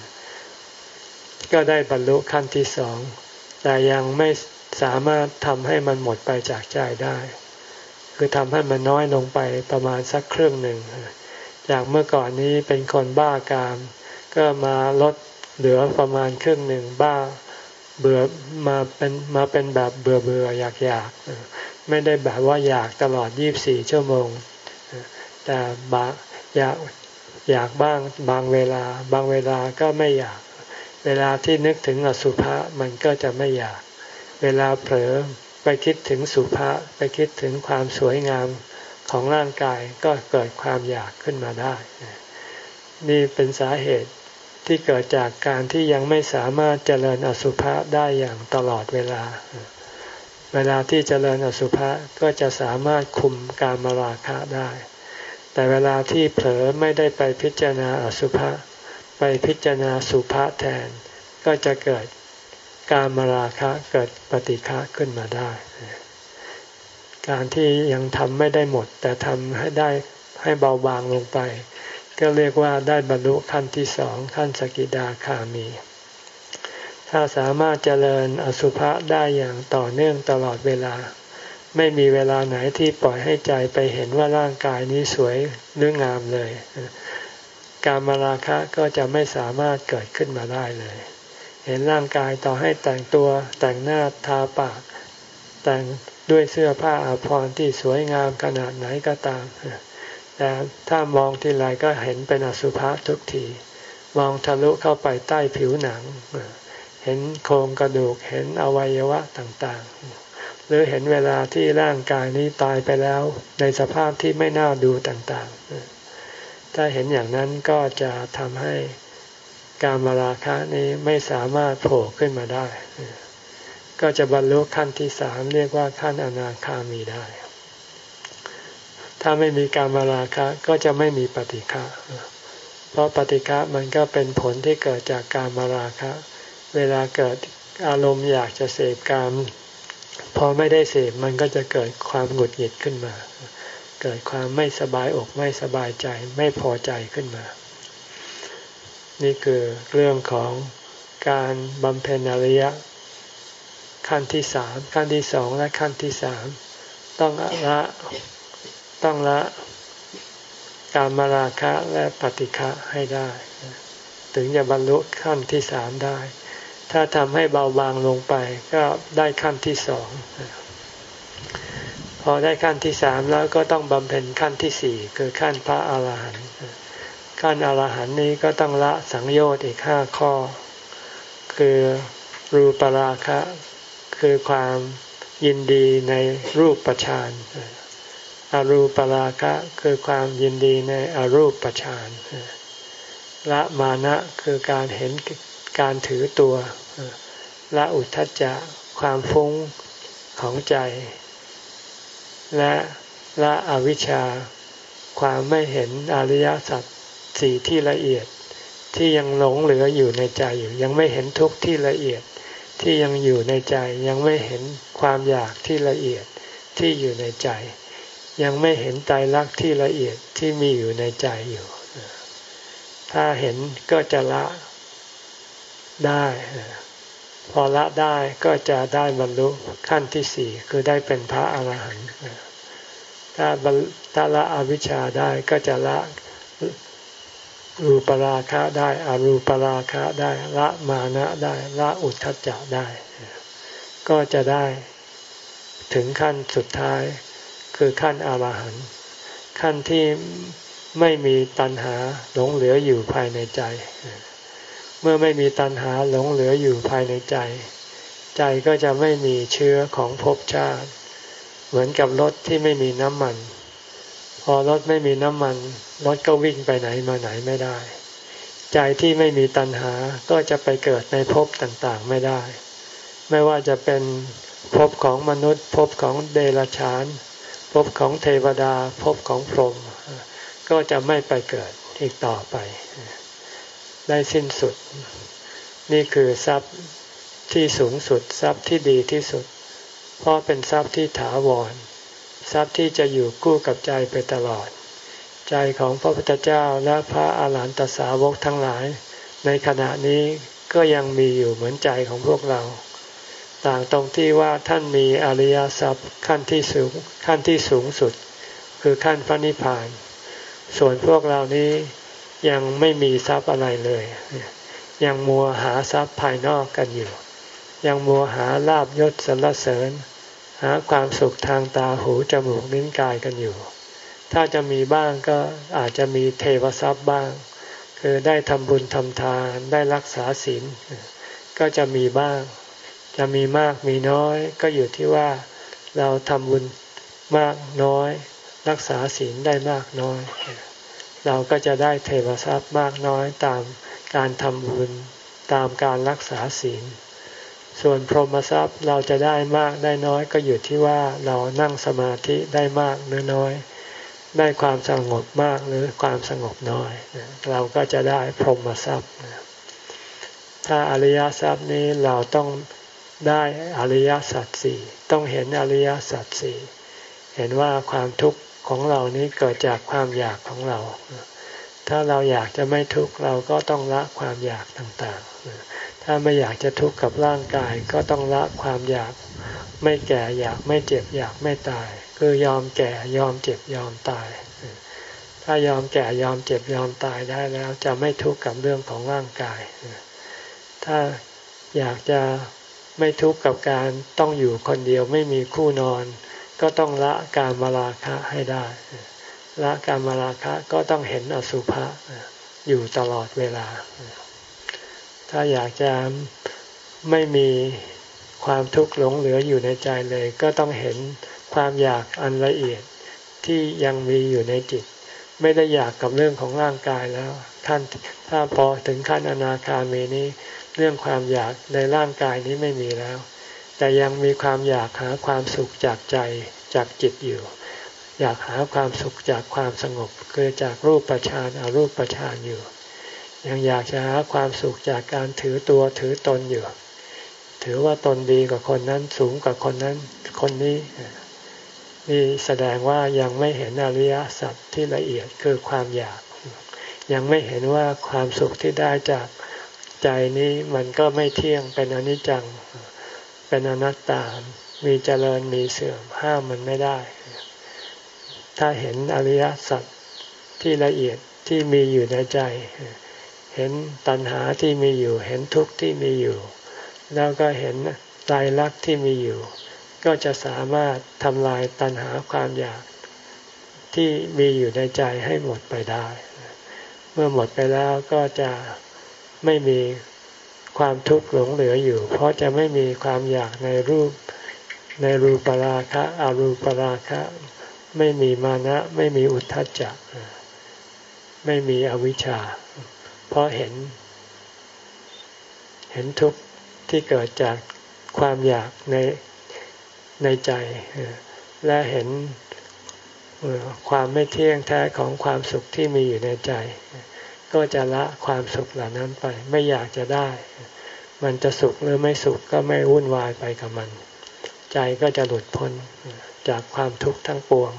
ก็ได้บรรลุขั้นที่สองแต่ยังไม่สามารถทำให้มันหมดไปจากใจได้คือทำให้มันน้อยลงไปประมาณสักครึ่งหนึ่งจากเมื่อก่อนนี้เป็นคนบ้ากามก็มาลดเหลือประมาณครึ่งหนึ่งบ้าเบื่อมาเป็นมาเป็นแบบเบื่อเบื่ออยากอยากไม่ได้แบบว่าอยากตลอดยี่สิบสี่ชั่วโมงแต่บางอยากอยากบ้างบางเวลาบางเวลาก็ไม่อยากเวลาที่นึกถึงอสุภะมันก็จะไม่อยากเวลาเผลอไปคิดถึงสุภะไปคิดถึงความสวยงามของร่างกายก็เกิดความอยากขึ้นมาได้นี่เป็นสาเหตุที่เกิดจากการที่ยังไม่สามารถเจริญอสุภะได้อย่างตลอดเวลาเวลาที่เจริญอสุภะก็จะสามารถคุมกามราคะได้แต่เวลาที่เผลอไม่ได้ไปพิจารณาอสุภะไปพิจารณาสุภะแทนก็จะเกิดกามราคะเกิดปฏิฆะขึ้นมาได้การที่ยังทำไม่ได้หมดแต่ทำให้ได้ให้เบาบางลงไปก็เรียกว่าได้บรรลุขั้นที่สองขั้นสกิทาคามีถ้าสามารถเจริญอสุภะได้อย่างต่อเนื่องตลอดเวลาไม่มีเวลาไหนที่ปล่อยให้ใจไปเห็นว่าร่างกายนี้สวยหรืองามเลยกามราคะก็จะไม่สามารถเกิดขึ้นมาได้เลยเห็นร่างกายต่อให้แต่งตัวแต่งหน้าทาปากแต่งด้วยเสื้อผ้าอาภรณ์ที่สวยงามขนาดไหนก็ตามแต่ถ้ามองทีไรก็เห็นเป็นอสุภะทุกทีมองทะลุเข้าไปใต้ผิวหนังเห็นโครงกระดูกเห็นอวัยวะต่างๆหรือเห็นเวลาที่ร่างกายนี้ตายไปแล้วในสภาพที่ไม่น่าดูต่างๆถ้าเห็นอย่างนั้นก็จะทำให้กามราคะนี้ไม่สามารถโผล่ขึ้นมาได้ก็จะบรรลุขั้นที่สามเรียกว่าขั้นอนาคามีได้ถ้าไม่มีกามราคะก็จะไม่มีปฏิฆะเพราะปฏิฆะมันก็เป็นผลที่เกิดจากกามราคะเวลาเกิดอารมณ์อยากจะเสพกามพอไม่ได้เสพมันก็จะเกิดความหงุดหงิดขึ้นมาเกิดความไม่สบายอกไม่สบายใจไม่พอใจขึ้นมานี่คือเรื่องของการบำเพ็ญอริยขั้นที่สามขั้นที่สองและขั้นที่สามต้องละต้องละกามราคะและปฏิฆะให้ได้ถึงจะบรรลุขั้นที่สามได้ถ้าทำให้เบาบางลงไปก็ได้ขั้นที่สองพอได้ขั้นที่สามแล้วก็ต้องบำเพ็ญขั้นที่สี่คือขั้นพระอรหันต์ขั้นอรหันต์นี้ก็ต้องละสังโยชน์อีกห้าข้อคือรูปราคะคือความยินดีในรูปฌานอรูปราคะคือความยินดีในอรูปฌานละมานะคือการเห็นการถือตัวละอุทธัจจะความฟุ้งของใจและละอวิชชาความไม่เห็นอริยสัจสี่ที่ละเอียดที่ยังหลงเหลืออยู่ในใจอยู่ยังไม่เห็นทุกข์ที่ละเอียดที่ยังอยู่ในใจยังไม่เห็นความอยากที่ละเอียดที่อยู่ในใจยังไม่เห็นไตรลักษณ์ที่ละเอียดที่มีอยู่ในใจอยู่ถ้าเห็นก็จะละได้พอละได้ก็จะได้บรรลุขั้นที่สี่คือได้เป็นพระอรหันต์ถ้าถ้าละอวิชชาได้ก็จะละรูปราคะได้อรูปราคะได้ละมานะได้ละอุทธัจจะได้ก็จะได้ถึงขั้นสุดท้ายคือขั้นอรหันต์ขั้นที่ไม่มีตัณหาหลงเหลืออยู่ภายในใจเมื่อไม่มีตัณหาหลงเหลืออยู่ภายในใจใจก็จะไม่มีเชื้อของภพชาติเหมือนกับรถที่ไม่มีน้ำมันพอรถไม่มีน้ำมันรถก็วิ่งไปไหนมาไหนไม่ได้ใจที่ไม่มีตัณหาก็จะไปเกิดในภพต่างๆไม่ได้ไม่ว่าจะเป็นภพของมนุษย์ภพของเดรัจฉานภพของเทวดาภพของพรหมก็จะไม่ไปเกิดอีกต่อไปได้สิ้นสุดนี่คือทรัพย์ที่สูงสุดทรัพย์ที่ดีที่สุดเพราะเป็นทรัพย์ที่ถาวรทรัพย์ที่จะอยู่คู่กับใจไปตลอดใจของพระพุทธเจ้าและพระอาหารหันตสาวกทั้งหลายในขณะนี้ก็ยังมีอยู่เหมือนใจของพวกเราต่างตรงที่ว่าท่านมีอริยทรัพย์ขั้นที่สูงขั้นที่สูงสุดคือขั้นพระนิพพานส่วนพวกเรานี้ยังไม่มีทรัพย์อะไรเลยยังมัวหาทรัพย์ภายนอกกันอยู่ยังมัวหาลาภยศสรรเสริญหาความสุขทางตาหูจมูกลิ้นกายกันอยู่ถ้าจะมีบ้างก็อาจจะมีเทวทรัพย์บ้างคือได้ทำบุญทำทานได้รักษาศีลก็จะมีบ้างจะมีมากมีน้อยก็อยู่ที่ว่าเราทำบุญมากน้อยรักษาศีลได้มากน้อยเราก็จะได้เทวทรัพย์มากน้อยตามการทำบุญตามการรักษาศีลส่วนพรหมทรัพย์เราจะได้มากได้น้อยก็อยู่ที่ว่าเรานั่งสมาธิได้มากหรือน้อยได้ความสงบมากหรือความสงบน้อยเราก็จะได้พรหมทรัพย์ถ้าอริยทรัพย์นี้เราต้องได้อริยสัจสี่ต้องเห็นอริยสัจสี่เห็นว่าความทุกข์ของเรานี้เกิดจากความอยากของเราถ้าเราอยากจะไม่ทุกข์เราก็ต้องละความอยากต่างๆถ้าไม่อยากจะทุกข์กับร่างกายก็ต้องละความอยากไม่แก่อยากไม่เจ็บอยากไม่ตายคือยอมแก่ยอมเจ็บยอมตายถ้ายอมแก่ยอมเจ็บยอมตายได้แล้วจะไม่ทุกข์กับเรื่องของร่างกายถ้าอยากจะไม่ทุกข์กับการต้องอยู่คนเดียวไม่มีคู่นอนก็ต้องละกามราคะให้ได้ละกามราคะก็ต้องเห็นอสุภะอยู่ตลอดเวลาถ้าอยากจะไม่มีความทุกข์หลงเหลืออยู่ในใจเลยก็ต้องเห็นความอยากอันละเอียดที่ยังมีอยู่ในจิตไม่ได้อยากกับเรื่องของร่างกายแล้วท่านถ้าพอถึงขั้นอนาคามีนี้เรื่องความอยากในร่างกายนี้ไม่มีแล้วแต่ยังมีความอยากหาความสุขจากใจจากจิตอยู่อยากหาความสุขจากความสงบคือจากรูปฌานอรูปฌานอยู่ยังอยากจะหาความสุขจากการถือตัวถือตนอยู่ถือว่าตนดีกว่าคนนั้นสูงกว่าคนนั้นคนนี้นี่แสดงว่ายังไม่เห็นอริยสัจที่ละเอียดคือความอยากยังไม่เห็นว่าความสุขที่ได้จากใจนี้มันก็ไม่เที่ยงเป็นอนิจจังเป็นอนัตตามีเจริญมีเสื่อมห้ามมันไม่ได้ถ้าเห็นอริยสัจที่ละเอียดที่มีอยู่ในใจเห็นตัณหาที่มีอยู่เห็นทุกข์ที่มีอยู่แล้วก็เห็นไตรลักษณ์ที่มีอยู่ก็จะสามารถทำลายตัณหาความอยากที่มีอยู่ในใจให้หมดไปได้เมื่อหมดไปแล้วก็จะไม่มีความทุกข์หลงเหลืออยู่เพราะจะไม่มีความอยากในรูปในรูปราคะอรูปราคะไม่มีมานะไม่มีอุทธัจจะไม่มีอวิชชาเพราะเห็นเห็นทุกข์ที่เกิดจากความอยากในในใจและเห็นความไม่เที่ยงแท้ของความสุขที่มีอยู่ในใจก็จะละความสุขเหล่านั้นไปไม่อยากจะได้มันจะสุขหรือไม่สุขก็ไม่วุ่นวายไปกับมันใจก็จะหลุดพ้นจากความทุกข์ทั้งปวง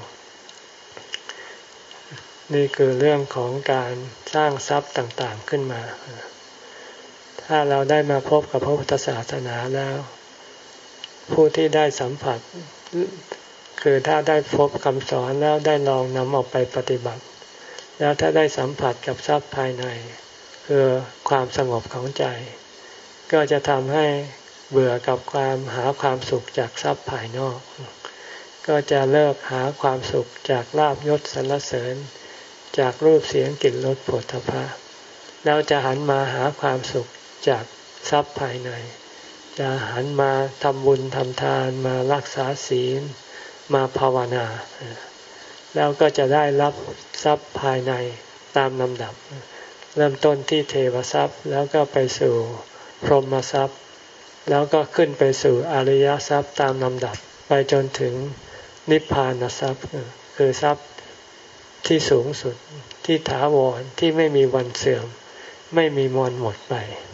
นี่คือเรื่องของการสร้างทรัพย์ต่างๆขึ้นมาถ้าเราได้มาพบกับพระพุทธศาสนาแล้วผู้ที่ได้สัมผัสคือถ้าได้พบคำสอนแล้วได้ลองนำออกไปปฏิบัติแล้วถ้าได้สัมผัสกับทรัพย์ภายในคือความสงบของใจก็จะทำให้เบื่อกับความหาความสุขจากทรัพย์ภายนอกก็จะเลิกหาความสุขจากลาภยศสรรเสริญจากรูปเสียงกลิ่นรสโผฏฐัพพะแล้วจะหันมาหาความสุขจากทรัพย์ภายในจะหันมาทำบุญทำทานมารักษาศีลมาภาวนาแล้วก็จะได้รับทรัพย์ภายในตามลำดับเริ่มต้นที่เทวทรัพย์แล้วก็ไปสู่พรหมทรัพย์แล้วก็ขึ้นไปสู่อริยทรัพย์ตามลำดับไปจนถึงนิพพานทรัพย์คือทรัพย์ที่สูงสุดที่ถาวรที่ไม่มีวันเสื่อมไม่มีวันหมดไป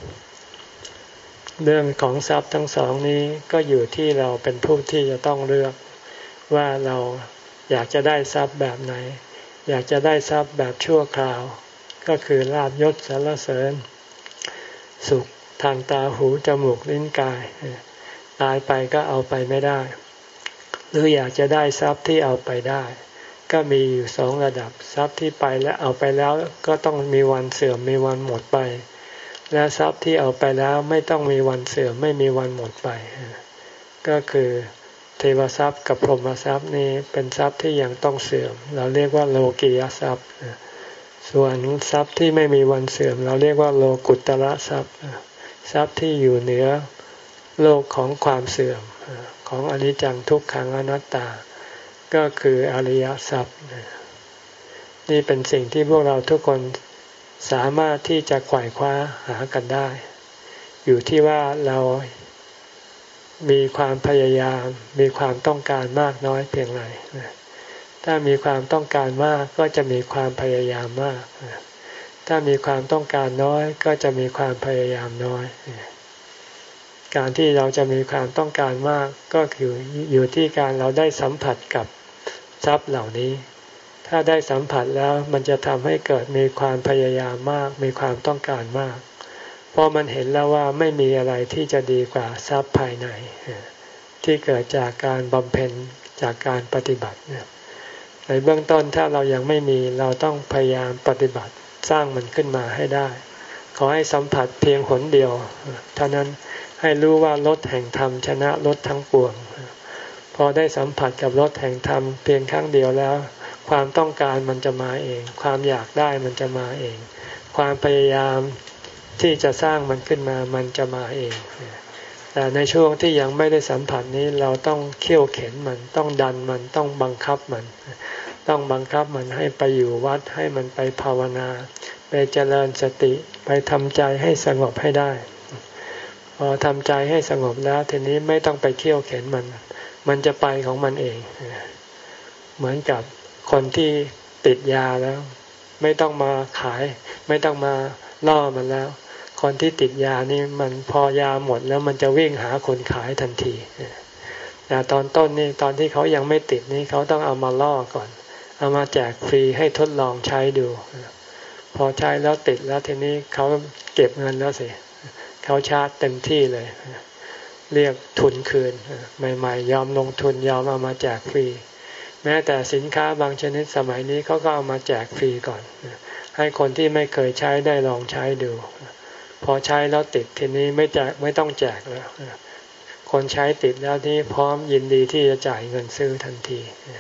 เรื่องของทรัพย์ทั้งสองนี้ก็อยู่ที่เราเป็นผู้ที่จะต้องเลือกว่าเราอยากจะได้ทรัพย์แบบไหนอยากจะได้ทรัพย์แบบชั่วคราวก็คือลาภยศสรรเสริญสุขทางตาหูจมูกลิ้นกายตายไปก็เอาไปไม่ได้หรืออยากจะได้ทรัพย์ที่เอาไปได้ก็มีอยู่สองระดับทรัพย์ที่ไปแล้วเอาไปแล้วก็ต้องมีวันเสื่อมมีวันหมดไปและทรัพย์ที่เอาไปแล้วไม่ต้องมีวันเสื่อมไม่มีวันหมดไปก็คือเทวทรัพย์กับพรหมทรัพย์นี้เป็นทรัพย์ที่ยังต้องเสื่อมเราเรียกว่าโลกียทรัพย์ส่วนทรัพย์ที่ไม่มีวันเสื่อมเราเรียกว่าโลกุตตรทรัพย์ทรัพย์ที่อยู่เหนือโลกของความเสื่อมของอนิจจังทุกขังอนัตตาก็คืออริยทรัพย์นี่เป็นสิ่งที่พวกเราทุกคนสามารถที่จะไขว่คว้าหากันได้อยู่ที่ว่าเรามีความพยายามมีความต้องการมากน้อยเพียงไรถ้ามีความต้องการมากก็จะมีความพยายามมากถ้ามีความต้องการน้อยก็จะมีความพยายามน้อยการที่เราจะมีความต้องการมากก็คืออยู่ที่การเราได้สัมผัสกับทรัพย์เหล่านี้ถ้าได้สัมผัสแล้วมันจะทำให้เกิดมีความพยายามมากมีความต้องการมากเพราะมันเห็นแล้วว่าไม่มีอะไรที่จะดีกว่าทรัพย์ภายในที่เกิดจากการบำเพ็ญจากการปฏิบัติในเบื้องต้นถ้าเรายังไม่มีเราต้องพยายามปฏิบัติสร้างมันขึ้นมาให้ได้ขอให้สัมผัสเพียงหนเดียวเท่านั้นให้รู้ว่ารสแห่งธรรมชนะรสทั้งปวงพอได้สัมผัสกับรสแห่งธรรมเพียงครั้งเดียวแล้วความต้องการมันจะมาเองความอยากได้มันจะมาเองความพยายามที่จะสร้างมันขึ้นมามันจะมาเองแต่ในช่วงที่ยังไม่ได้สัมผัสนี้เราต้องเขี่ยวเข็นมันต้องดันมันต้องบังคับมันต้องบังคับมันให้ไปอยู่วัดให้มันไปภาวนาไปเจริญสติไปทำใจให้สงบให้ได้พอทำใจให้สงบแล้วทีนี้ไม่ต้องไปเขี่ยวเข็นมันมันจะไปของมันเองเหมือนกับคนที่ติดยาแล้วไม่ต้องมาขายไม่ต้องมาล่อมันแล้วคนที่ติดยานี่มันพอยาหมดแล้วมันจะวิ่งหาคนขายทันทีแต่ตอนต้นนี่ตอนที่เขายังไม่ติดนี่เขาต้องเอามาล่อก่อนเอามาแจกฟรีให้ทดลองใช้ดูพอใช้แล้วติดแล้วทีนี้เขาเก็บเงินแล้วสิเขาชาร์จเต็มที่เลยเรียกทุนคืนใหม่ๆยอมลงทุนยอมเอามาแจกฟรีแม้แต่สินค้าบางชนิดสมัยนี้เขาก็เอามาแจกฟรีก่อนให้คนที่ไม่เคยใช้ได้ลองใช้ดูพอใช้แล้วติดทีนี้ไม่แจกไม่ต้องแจกแล้วคนใช้ติดแล้วนี่พร้อมยินดีที่จะจ่ายเงินซื้อทันที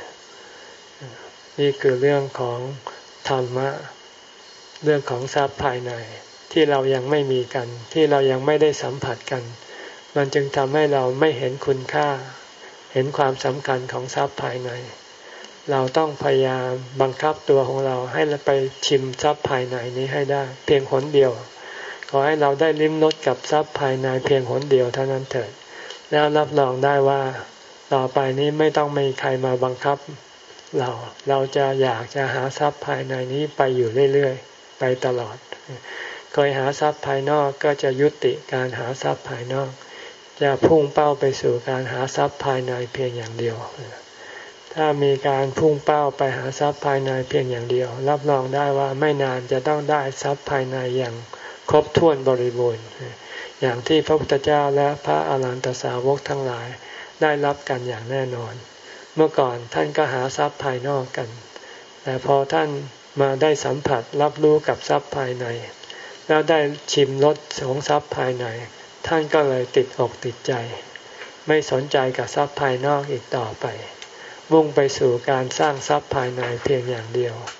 นี่คือเรื่องของธรรมะเรื่องของทรัพย์ภายในที่เรายังไม่มีกันที่เรายังไม่ได้สัมผัสกันมันจึงทำให้เราไม่เห็นคุณค่าเห็นความสำคัญของทรัพย์ภายในเราต้องพยายามบังคับตัวของเราให้ไปชิมทรัพย์ภายในนี้ให้ได้เพียงหนเดียวขอให้เราได้ลิ้มรสกับทรัพย์ภายในเพียงหนเดียวเท่านั้นเถิดแล้วรับรองได้ว่าต่อไปนี้ไม่ต้องมีใครมาบังคับเราเราจะอยากจะหาทรัพย์ภายในนี้ไปอยู่เรื่อยๆไปตลอดเคยหาทรัพย์ภายนอกก็จะยุติการหาทรัพย์ภายนอกจะพุ่งเป้าไปสู่การหาทรัพย์ภายในเพียงอย่างเดียวถ้ามีการพุ่งเป้าไปหาทรัพย์ภายในเพียงอย่างเดียวรับรองได้ว่าไม่นานจะต้องได้ทรัพย์ภายในอย่างครบถ้วนบริบูรณ์อย่างที่พระพุทธเจ้าและพระอาหารหันตสาวกทั้งหลายได้รับกันอย่างแน่นอนเมื่อก่อนท่านก็หาทรัพย์ภายนอกกันแต่พอท่านมาได้สัมผัสรับรู้กับทรัพย์ภายในแล้วได้ชิมรสของทรัพย์ภายในท่านก็เลยติดอกติดใจไม่สนใจกับทรัพย์ภายนอกอีกต่อไปมุ่งไปสู่การสร้างทรัพย์ภายในเพียงอย่างเดียว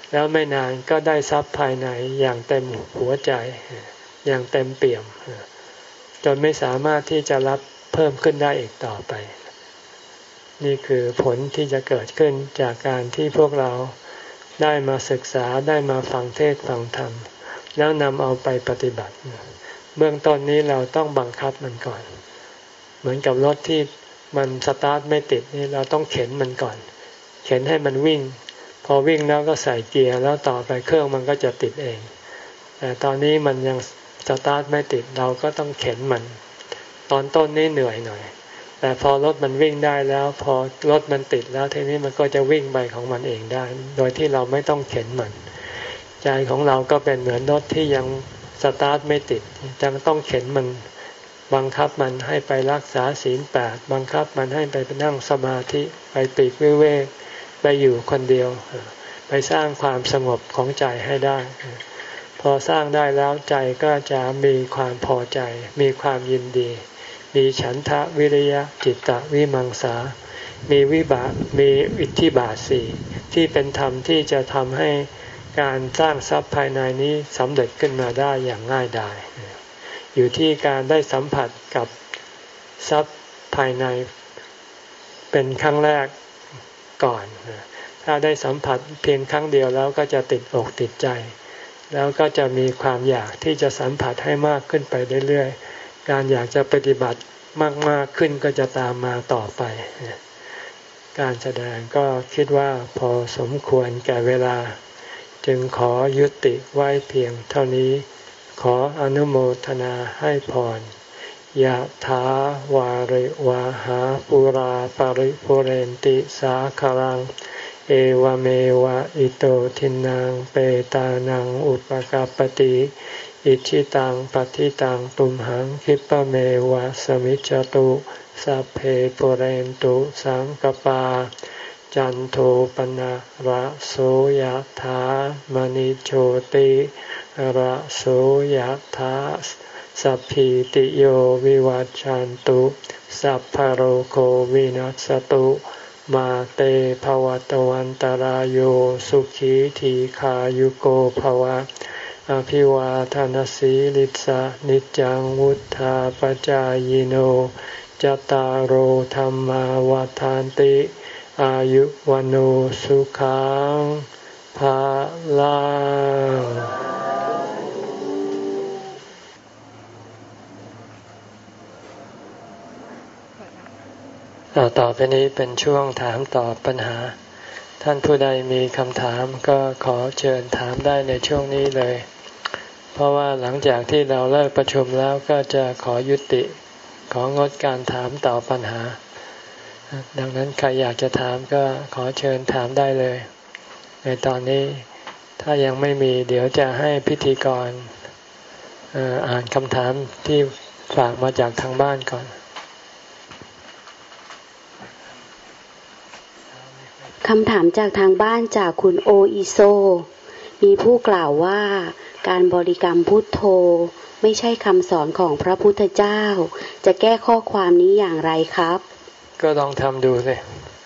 แล้วไม่นานก็ได้ทรัพย์ภายในอย่างเต็มหัวใจอย่างเต็มเปี่ยมจนไม่สามารถที่จะรับเพิ่มขึ้นได้อีกต่อไปนี่คือผลที่จะเกิดขึ้นจากการที่พวกเราได้มาศึกษาได้มาฟังเทศน์ฟังธรรมแล้วนำเอาไปปฏิบัติเบื้องต้นนี้เราต้องบังคับมันก่อนเหมือนกับรถที่มันสตาร์ทไม่ติดนี่เราต้องเข็นมันก่อนเข็นให้มันวิ่งพอวิ่งแล้วก็ใส่เกียร์แล้วต่อไปเครื่องมันก็จะติดเองแต่ตอนนี้มันยังสตาร์ทไม่ติดเราก็ต้องเข็นมันตอนต้นนี้เหนื่อยหน่อยแต่พอรถมันวิ่งได้แล้วพอรถมันติดแล้วทีนี้มันก็จะวิ่งไปของมันเองได้โดยที่เราไม่ต้องเข็นมันใจของเราก็เป็นเหมือนรถที่ยังสตาร์ทไม่ติดยังต้องเข็นมันบังคับมันให้ไปรักษาศีลแปดบังคับมันให้ไปนั่งสมาธิไปปีกวิเวกไปอยู่คนเดียวไปสร้างความสงบของใจให้ได้พอสร้างได้แล้วใจก็จะมีความพอใจมีความยินดีมีฉันทะวิริยะจิตตะวิมังสามีวิบากมีอิทธิบาทสี่ที่เป็นธรรมที่จะทำให้การสร้างทรัพย์ภายในนี้สำเร็จขึ้นมาได้อย่างง่ายดายอยู่ที่การได้สัมผัสกับทรัพย์ภายในเป็นครั้งแรกก่อนถ้าได้สัมผัสเพียงครั้งเดียวแล้วก็จะติดอกติดใจแล้วก็จะมีความอยากที่จะสัมผัสให้มากขึ้นไปเรื่อยๆการอยากจะปฏิบัติมากๆขึ้นก็จะตามมาต่อไปการแสดงก็คิดว่าพอสมควรแก่เวลาจึงขอยุติไว้เพียงเท่านี้ขออนุโมทนาให้พรยะถาวาริวาหาปุราปาริปุเรนติสาคารังเอวเมวะอิโตทินังเปตานังอุปกัปปติอิชิตังปฏิตังตุมหังคิปะเมวะสมิจจตุสัพเพปุเรนตุสังกปาจันโทปนะระโสยถามณิโชติระโสยถาสัพพิติโยวิวัจจันตุสัพพะโรโควินัสตุมาเตภวัตวันตารโยสุขีทีขายุโกภวะอภิวาทานสีลิสะนิจังวุธาปจายโนจตารโหธรรมาวาทานติอายุวันโอสุขังภาลังต่อไปนี้เป็นช่วงถามตอบปัญหาท่านผู้ใดมีคำถามก็ขอเชิญถามได้ในช่วงนี้เลยเพราะว่าหลังจากที่เราเลิกประชุมแล้วก็จะขอยุติของดการถามตอบปัญหาดังนั้นใครอยากจะถามก็ขอเชิญถามได้เลยในตอนนี้ถ้ายังไม่มีเดี๋ยวจะให้พิธีกรอ่านคำถามที่ฝากมาจากทางบ้านก่อน
คำถามจากทางบ้านจากคุณโออิโซมีผู้กล่าวว่าการบริกรรมพุทโธไม่ใช่คำสอนของพระพุทธเจ้าจะแก้ข้อความนี้อย่างไรครับ
ก็ลองทำดูสิ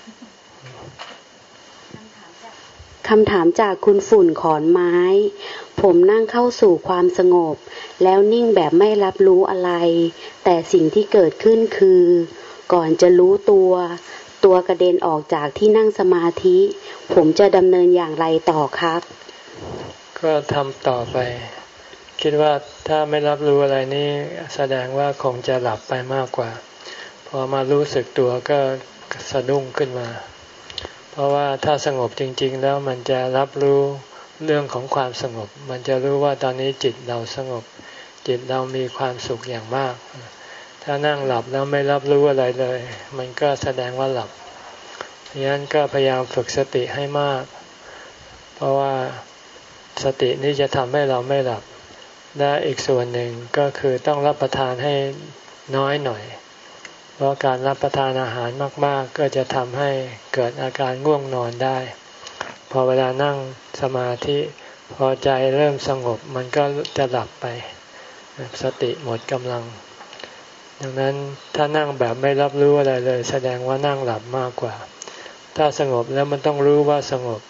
คำถามจากคุณฝุ่นขอนไม้ผมนั่งเข้าสู่ความสงบแล้วนิ่งแบบไม่รับรู้อะไรแต่สิ่งที่เกิดขึ้นคือก่อนจะรู้ตัวตัวกระเด็นออกจากที่นั่งสมาธิผมจะดำเนินอย่างไรต่อครับ
ก็ทำต่อไปคิดว่าถ้าไม่รับรู้อะไรนี่แสดงว่าคงจะหลับไปมากกว่าพอมารู้สึกตัวก็สะดุ้งขึ้นมาเพราะว่าถ้าสงบจริงๆแล้วมันจะรับรู้เรื่องของความสงบมันจะรู้ว่าตอนนี้จิตเราสงบจิตเรามีความสุขอย่างมากถ้านั่งหลับแล้วไม่รับรู้อะไรเลยมันก็แสดงว่าหลับดังนั้นก็พยายามฝึกสติให้มากเพราะว่าสตินี้จะทำให้เราไม่หลับและอีกส่วนหนึ่งก็คือต้องรับประทานให้น้อยหน่อยเพราะการรับประทานอาหารมากๆก็จะทำให้เกิดอาการง่วงนอนได้พอเวลานั่งสมาธิพอใจเริ่มสงบมันก็จะหลับไปสติหมดกำลังดังนั้นถ้านั่งแบบไม่รับรู้อะไรเลยแสดงว่านั่งหลับมากกว่าถ้าสงบแล้วมันต้องรู้ว่าสงบพ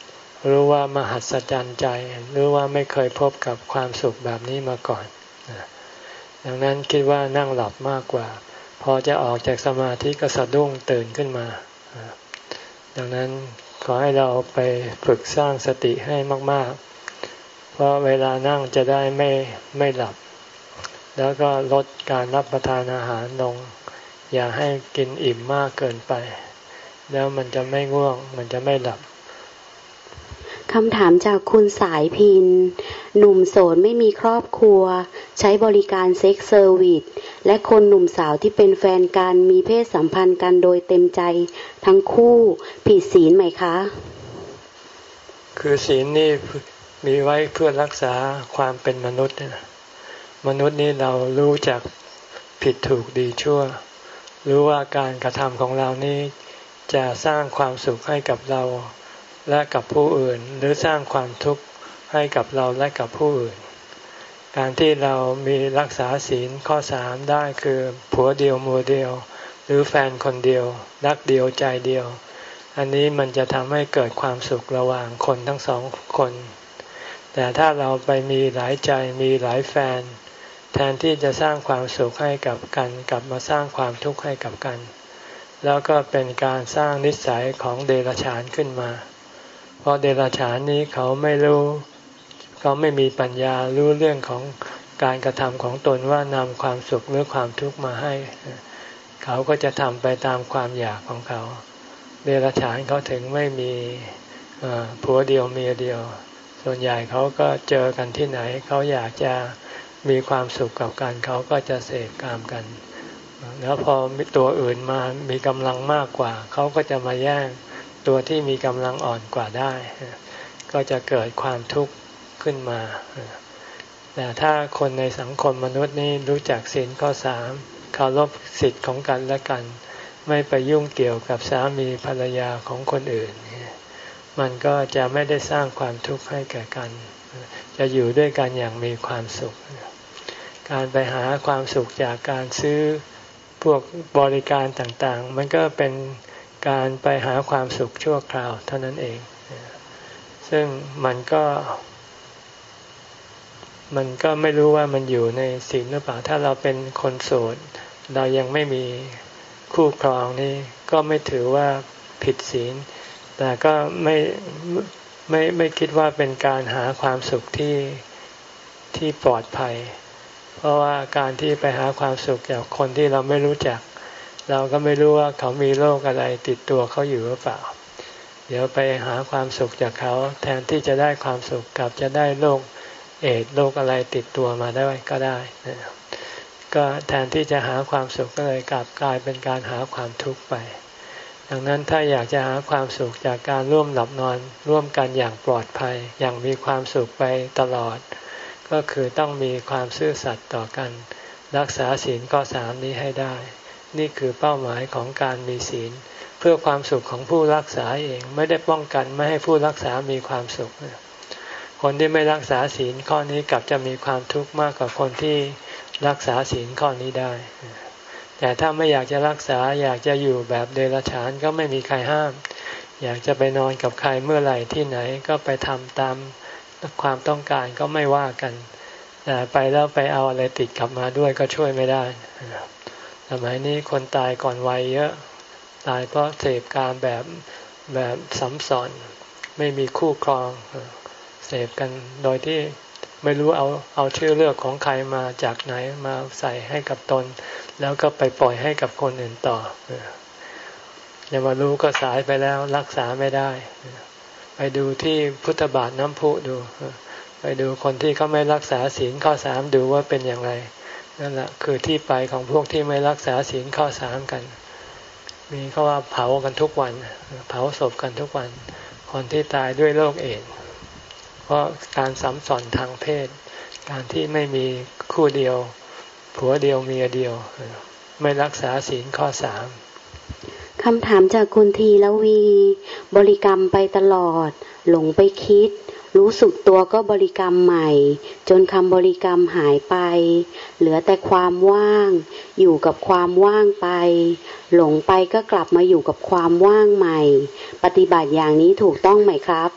รู้ว่ามหัศจรรย์ใจหรือว่าไม่เคยพบกับความสุขแบบนี้มาก่อนดังนั้นคิดว่านั่งหลับมากกว่าพอจะออกจากสมาธิก็สะดุ้งตื่นขึ้นมาดังนั้นขอให้เราไปฝึกสร้างสติให้มากๆเพราะเวลานั่งจะได้ไม่ไม่หลับแล้วก็ลดการรับประทานอาหารลงอย่าให้กินอิ่มมากเกินไปแล้วมันจะไม่ง่วงมันจะไม่หลับ
คำถามจากคุณสายพินหนุ่มโสดไม่มีครอบครัวใช้บริการเซ็กซ์เซอร์วิสและคนหนุ่มสาวที่เป็นแฟนกันมีเพศสัมพันธ์กันโดยเต็มใจทั้งคู่ผิดศีลไหมคะ
คือศีลนี่มีไว้เพื่อรักษาความเป็นมนุษย์มนุษย์นี่เรารู้จักผิดถูกดีชั่วรู้ว่าการกระทำของเรานี้จะสร้างความสุขให้กับเราและกับผู้อื่นหรือสร้างความทุกข์ให้กับเราและกับผู้อื่นการที่เรามีรักษาศีลข้อสามได้คือผัวเดียวเมียเดียวหรือแฟนคนเดียวรักเดียวใจเดียวอันนี้มันจะทำให้เกิดความสุขระหว่างคนทั้งสองคนแต่ถ้าเราไปมีหลายใจมีหลายแฟนแทนที่จะสร้างความสุขให้กับกันกลับมาสร้างความทุกข์ให้กับกันแล้วก็เป็นการสร้างนิสัยของเดรัจฉานขึ้นมาเพราะเดรัจฉานนี้เขาไม่รู้เขาไม่มีปัญญารู้เรื่องของการกระทำของตนว่านำความสุขหรือความทุกข์มาให้เขาก็จะทำไปตามความอยากของเขาเดรัจฉานเขาถึงไม่มีผัวเดียวเมียเดียวส่วนใหญ่เขาก็เจอกันที่ไหนเขาอยากจะมีความสุขกับกันเขาก็จะเสพกามกันแล้วพอตัวอื่นมามีกำลังมากกว่าเขาก็จะมาแย่งตัวที่มีกำลังอ่อนกว่าได้ก็จะเกิดความทุกข์ขึ้นมาแต่ถ้าคนในสังคมมนุษย์นี่รู้จักศีลข้อสามเคารพสิทธิ์ของกันและกันไม่ไปยุ่งเกี่ยวกับสามีภรรยาของคนอื่นมันก็จะไม่ได้สร้างความทุกข์ให้แก่กันจะอยู่ด้วยกันอย่างมีความสุขการไปหาความสุขจากการซื้อพวกบริการต่างๆมันก็เป็นการไปหาความสุขชั่วคราวเท่านั้นเองซึ่งมันก็มันก็ไม่รู้ว่ามันอยู่ในศีลหรือเปล่าถ้าเราเป็นคนโสดเรายังไม่มีคู่ครองนี่ก็ไม่ถือว่าผิดศีลแต่ก็ไม่ไม่ไม่คิดว่าเป็นการหาความสุขที่ที่ปลอดภัยเพราะว่าการที่ไปหาความสุขจากคนที่เราไม่รู้จักเราก็ไม่รู้ว่าเขามีโรคอะไรติดตัวเขาอยู่หรือเปล่าเดี๋ยวไปหาความสุขจากเขาแทนที่จะได้ความสุขกลับจะได้โรคเอดส์โรคอะไรติดตัวมาได้ก็ได้ก็แทนที่จะหาความสุขก็เลยกลับกลายเป็นการหาความทุกข์ไปดังนั้นถ้าอยากจะหาความสุขจากการร่วมหลับนอนร่วมกันอย่างปลอดภัยอย่างมีความสุขไปตลอดก็คือต้องมีความซื่อสัตย์ต่อกันรักษาศีลข้อสามนี้ให้ได้นี่คือเป้าหมายของการมีศีลเพื่อความสุขของผู้รักษาเองไม่ได้ป้องกันไม่ให้ผู้รักษามีความสุขคนที่ไม่รักษาศีลข้อนี้กลับจะมีความทุกข์มากกว่าคนที่รักษาศีลข้อนี้ได้แต่ถ้าไม่อยากจะรักษาอยากจะอยู่แบบเดรัจฉานก็ไม่มีใครห้ามอยากจะไปนอนกับใครเมื่อไหร่ที่ไหนก็ไปทำตามความต้องการก็ไม่ว่ากันแต่ไปแล้วไปเอาอะไรติดกลับมาด้วยก็ช่วยไม่ได้สมัยนี้คนตายก่อนวัยเยอะตายเพราะเสพกามแบบแบบซ้ำซ้อนไม่มีคู่ครองเสพกันโดยที่ไม่รู้เอาเอาชื่อเลือกของใครมาจากไหนมาใส่ให้กับตนแล้วก็ไปปล่อยให้กับคนอื่นต่ออย่ามารู้ก็สายไปแล้วรักษาไม่ได้ไปดูที่พุทธบาทน้ำพุดูไปดูคนที่เขาไม่รักษาศีลข้อสามดูว่าเป็นอย่างไรนั่นแหละคือที่ไปของพวกที่ไม่รักษาศีลข้อสามกันมีเขาว่าเผากันทุกวันเผาศพกันทุกวันคนที่ตายด้วยโรคเอดส์เพราะการสัมสอนทางเพศการที่ไม่มีคู่เดียวผัวเดียวเมียเดียวไม่รักษาศีลข้อสาม
คำถามจากคุณทีละวีบริกรรมไปตลอดหลงไปคิดรู้สึกตัวก็บริกรรมใหม่จนคำบริกรรมหายไปเหลือแต่ความว่างอยู่กับความว่างไปหลงไปก็กลับมาอยู่กับความว่างใหม่ปฏิบัติอย่างนี้ถูกต้องไหมครับ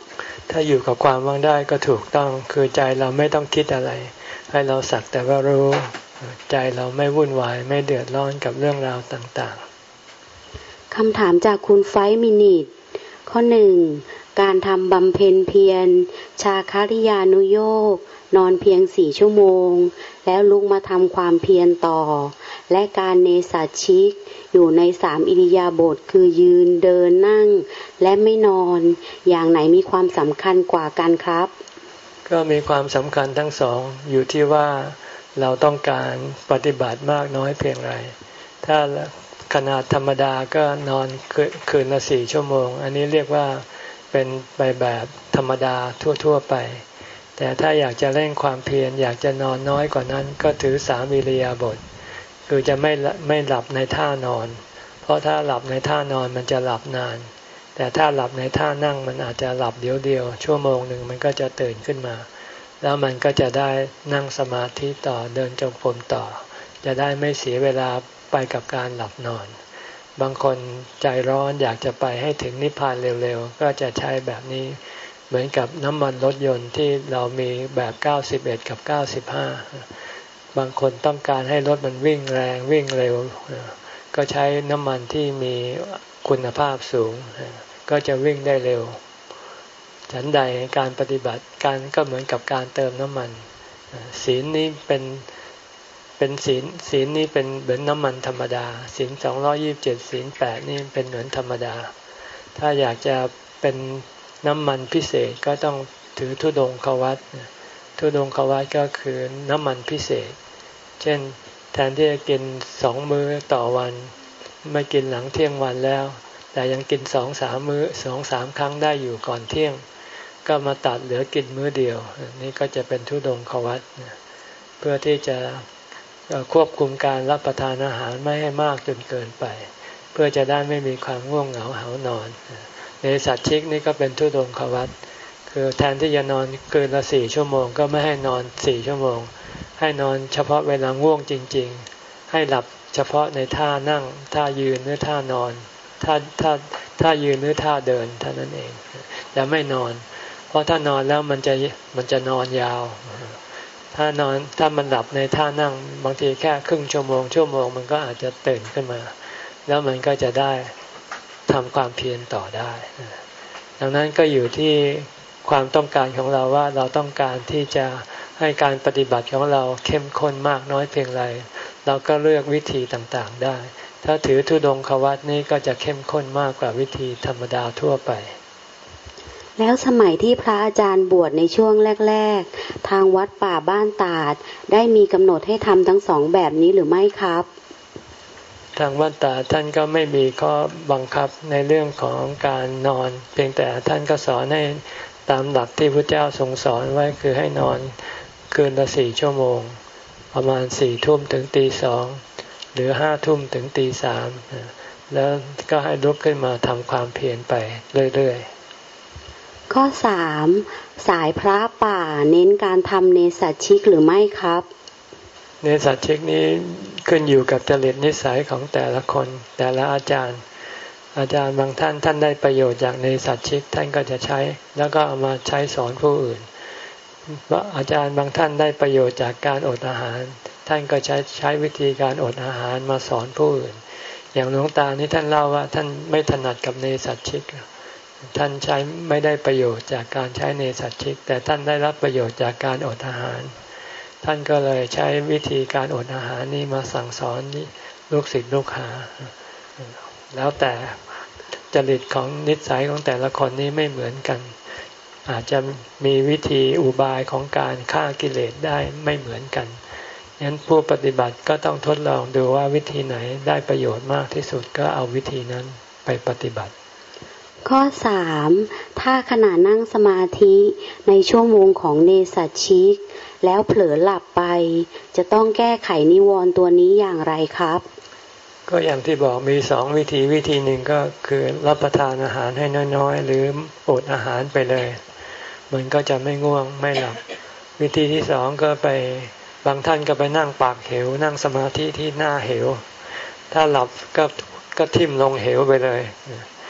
ถ้าอยู่กับความว่างได้ก็ถูกต้องคือใจเราไม่ต้องคิดอะไรให้เราสักแต่ว่ารู้ใจเราไม่วุ่นวายไม่เดือดร้อนกับเรื่องราวต่างๆ
คำถามจากคุณไฟมินิทข้อหนึ่งการทำบำเพ็ญเพียรชาคริยานุโยคนอนเพียงสี่ชั่วโมงแล้วลุกมาทำความเพียรต่อและการเนสัชชิกอยู่ในสามอิริยาบถคือยืนเดินนั่งและไม่นอนอย่างไหนมีความสำคัญกว่ากันครับ
ก็มีความสำคัญทั้งสองอยู่ที่ว่าเราต้องการปฏิบัติมากน้อยเพียงไรถ้าขนาดธรรมดาก็นอนคืนละสี่ชั่วโมงอันนี้เรียกว่าเป็นไปแบบธรรมดาทั่วๆไปแต่ถ้าอยากจะเร่งความเพียรอยากจะนอนน้อยกว่านั้นก็ถือสามอิริยาบถคือจะไม่ไม่หลับในท่านอนเพราะถ้าหลับในท่านอนมันจะหลับนานแต่ถ้าหลับในท่านั่งมันอาจจะหลับเดียวเดียวชั่วโมงหนึ่งมันก็จะตื่นขึ้นมาแล้วมันก็จะได้นั่งสมาธิต่อเดินจงกรมต่อจะได้ไม่เสียเวลาไปกับการหลับนอนบางคนใจร้อนอยากจะไปให้ถึงนิพพานเร็วๆก็จะใช้แบบนี้เหมือนกับน้ำมันรถยนต์ที่เรามีแบบเก้าสิบเอ็ดกับเก้าสิบห้าบางคนต้องการให้รถมันวิ่งแรงวิ่งเร็วก็ใช้น้ำมันที่มีคุณภาพสูงก็จะวิ่งได้เร็วฉันใดการปฏิบัติการก็เหมือนกับการเติมน้ำมันศีลนี้เป็นเป็นศีลศีลนี้เป็นเหมือนน้ำมันธรรมดาศีลสองร้อยยี่สิบเจ็ดศีลแปดนี่เป็นเหมือนธรรมดาถ้าอยากจะเป็นน้ำมันพิเศษก็ต้องถือธุดงควัตรธุดงควัตรก็คือน้ำมันพิเศษเช่นแทนที่จะกินสองมื้อต่อวันไม่กินหลังเที่ยงวันแล้วแต่ยังกินสองสามมื้อสองสามครั้งได้อยู่ก่อนเที่ยงก็มาตัดเหลือกินมื้อเดียวนี่ก็จะเป็นธุดงควัตรเพื่อที่จะควบคุมการรับประทานอาหารไม่ให้มากจนเกินไปเพื่อจะได้ไม่มีความง่วงเหงาหาวนอนในสัตว์ชิกนี่ก็เป็นธุดงควัตรคือแทนที่จะนอนเกินละสี่ชั่วโมงก็ไม่ให้นอนสี่ชั่วโมงให้นอนเฉพาะเวลาง่วงจริงๆให้หลับเฉพาะในท่านั่งท่ายืนหรือท่านอนท่าท่าท่ายืนหรือท่าเดินเท่านั้นเองแต่ไม่นอนเพราะถ้านอนแล้วมันจะมันจะนอนยาวถ้านอนถ้ามันหลับในท่านั่งบางทีแค่ครึ่งชั่วโมงชั่วโมงมันก็อาจจะตื่นขึ้นมาแล้วมันก็จะได้ทำความเพียรต่อได้ดังนั้นก็อยู่ที่ความต้องการของเราว่าเราต้องการที่จะให้การปฏิบัติของเราเข้มข้นมากน้อยเพียงไรเราก็เลือกวิธีต่างๆได้ถ้าถือธุดงควัตรนี้ก็จะเข้มข้นมากกว่าวิธีธรรมดาทั่วไป
แล้วสมัยที่พระอาจารย์บวชในช่วงแรกๆทางวัดป่าบ้านตาดได้มีกำหนดให้ทำทั้งสองแบบนี้หรือไม่ครับ
ทางวัดตาดท่านก็ไม่มีข้อบังคับในเรื่องของการนอนเพียงแต่ท่านก็สอนให้ตามหลักที่พระเจ้าทรงสอนไว้คือให้นอนคืนละสี่ชั่วโมงประมาณสี่ทุ่มถึงตีสองหรือห้าทุ่มถึงตีสามแล้วก็ให้ลุกขึ้นมาทำความเพียรไปเรื่อยๆ
ข้อสามสายพระป่าเน้นการทำเนสัชชิกหรือไม่ครับ
เนสัชชิกนี้ขึ้นอยู่กับจริตนิสัยของแต่ละคนแต่ละอาจารย์อาจารย์บางท่านท่านได้ประโยชน์จากเนสัชชิกท่านก็จะใช้แล้วก็เอามาใช้สอนผู้อื่นอาจารย์บางท่านได้ประโยชน์จากการอดอาหารท่านก็ใช้ใช้วิธีการอดอาหารมาสอนผู้อื่นอย่างหลวงตานี่ท่านเล่าว่าท่านไม่ถนัดกับเนสัชชิกท่านใช้ไม่ได้ประโยชน์จากการใช้เนสัชชิกแต่ท่านได้รับประโยชน์จากการอดอาหารท่านก็เลยใช้วิธีการอดอาหารนี้มาสั่งสอนลูกศิษย์ลูกหาแล้วแต่จริตของนิสัยของแต่ละคนนี้ไม่เหมือนกันอาจจะมีวิธีอุบายของการฆ่ากิเลสได้ไม่เหมือนกันฉะนั้นผู้ปฏิบัติก็ต้องทดลองดูว่าวิธีไหนได้ประโยชน์มากที่สุดก็เอาวิธีนั้นไปปฏิบัติ
ข้อสามถ้าขณะนั่งสมาธิในชั่วโมงของเนสัชชิกแล้วเผลอหลับไปจะต้องแก้ไขนิวรณ์ตัวนี้อย่างไรครับ
ก็อย่างที่บอกมีสองวิธีวิธีหนึ่งก็คือรับประทานอาหารให้น้อยๆหรืออดอาหารไปเลยมันก็จะไม่ง่วงไม่หลับวิธีที่สองก็ไปบางท่านก็ไปนั่งปากเหวนั่งสมาธิที่หน้าเหวถ้าหลับก็ก็ทิ่มลงเหวไปเลย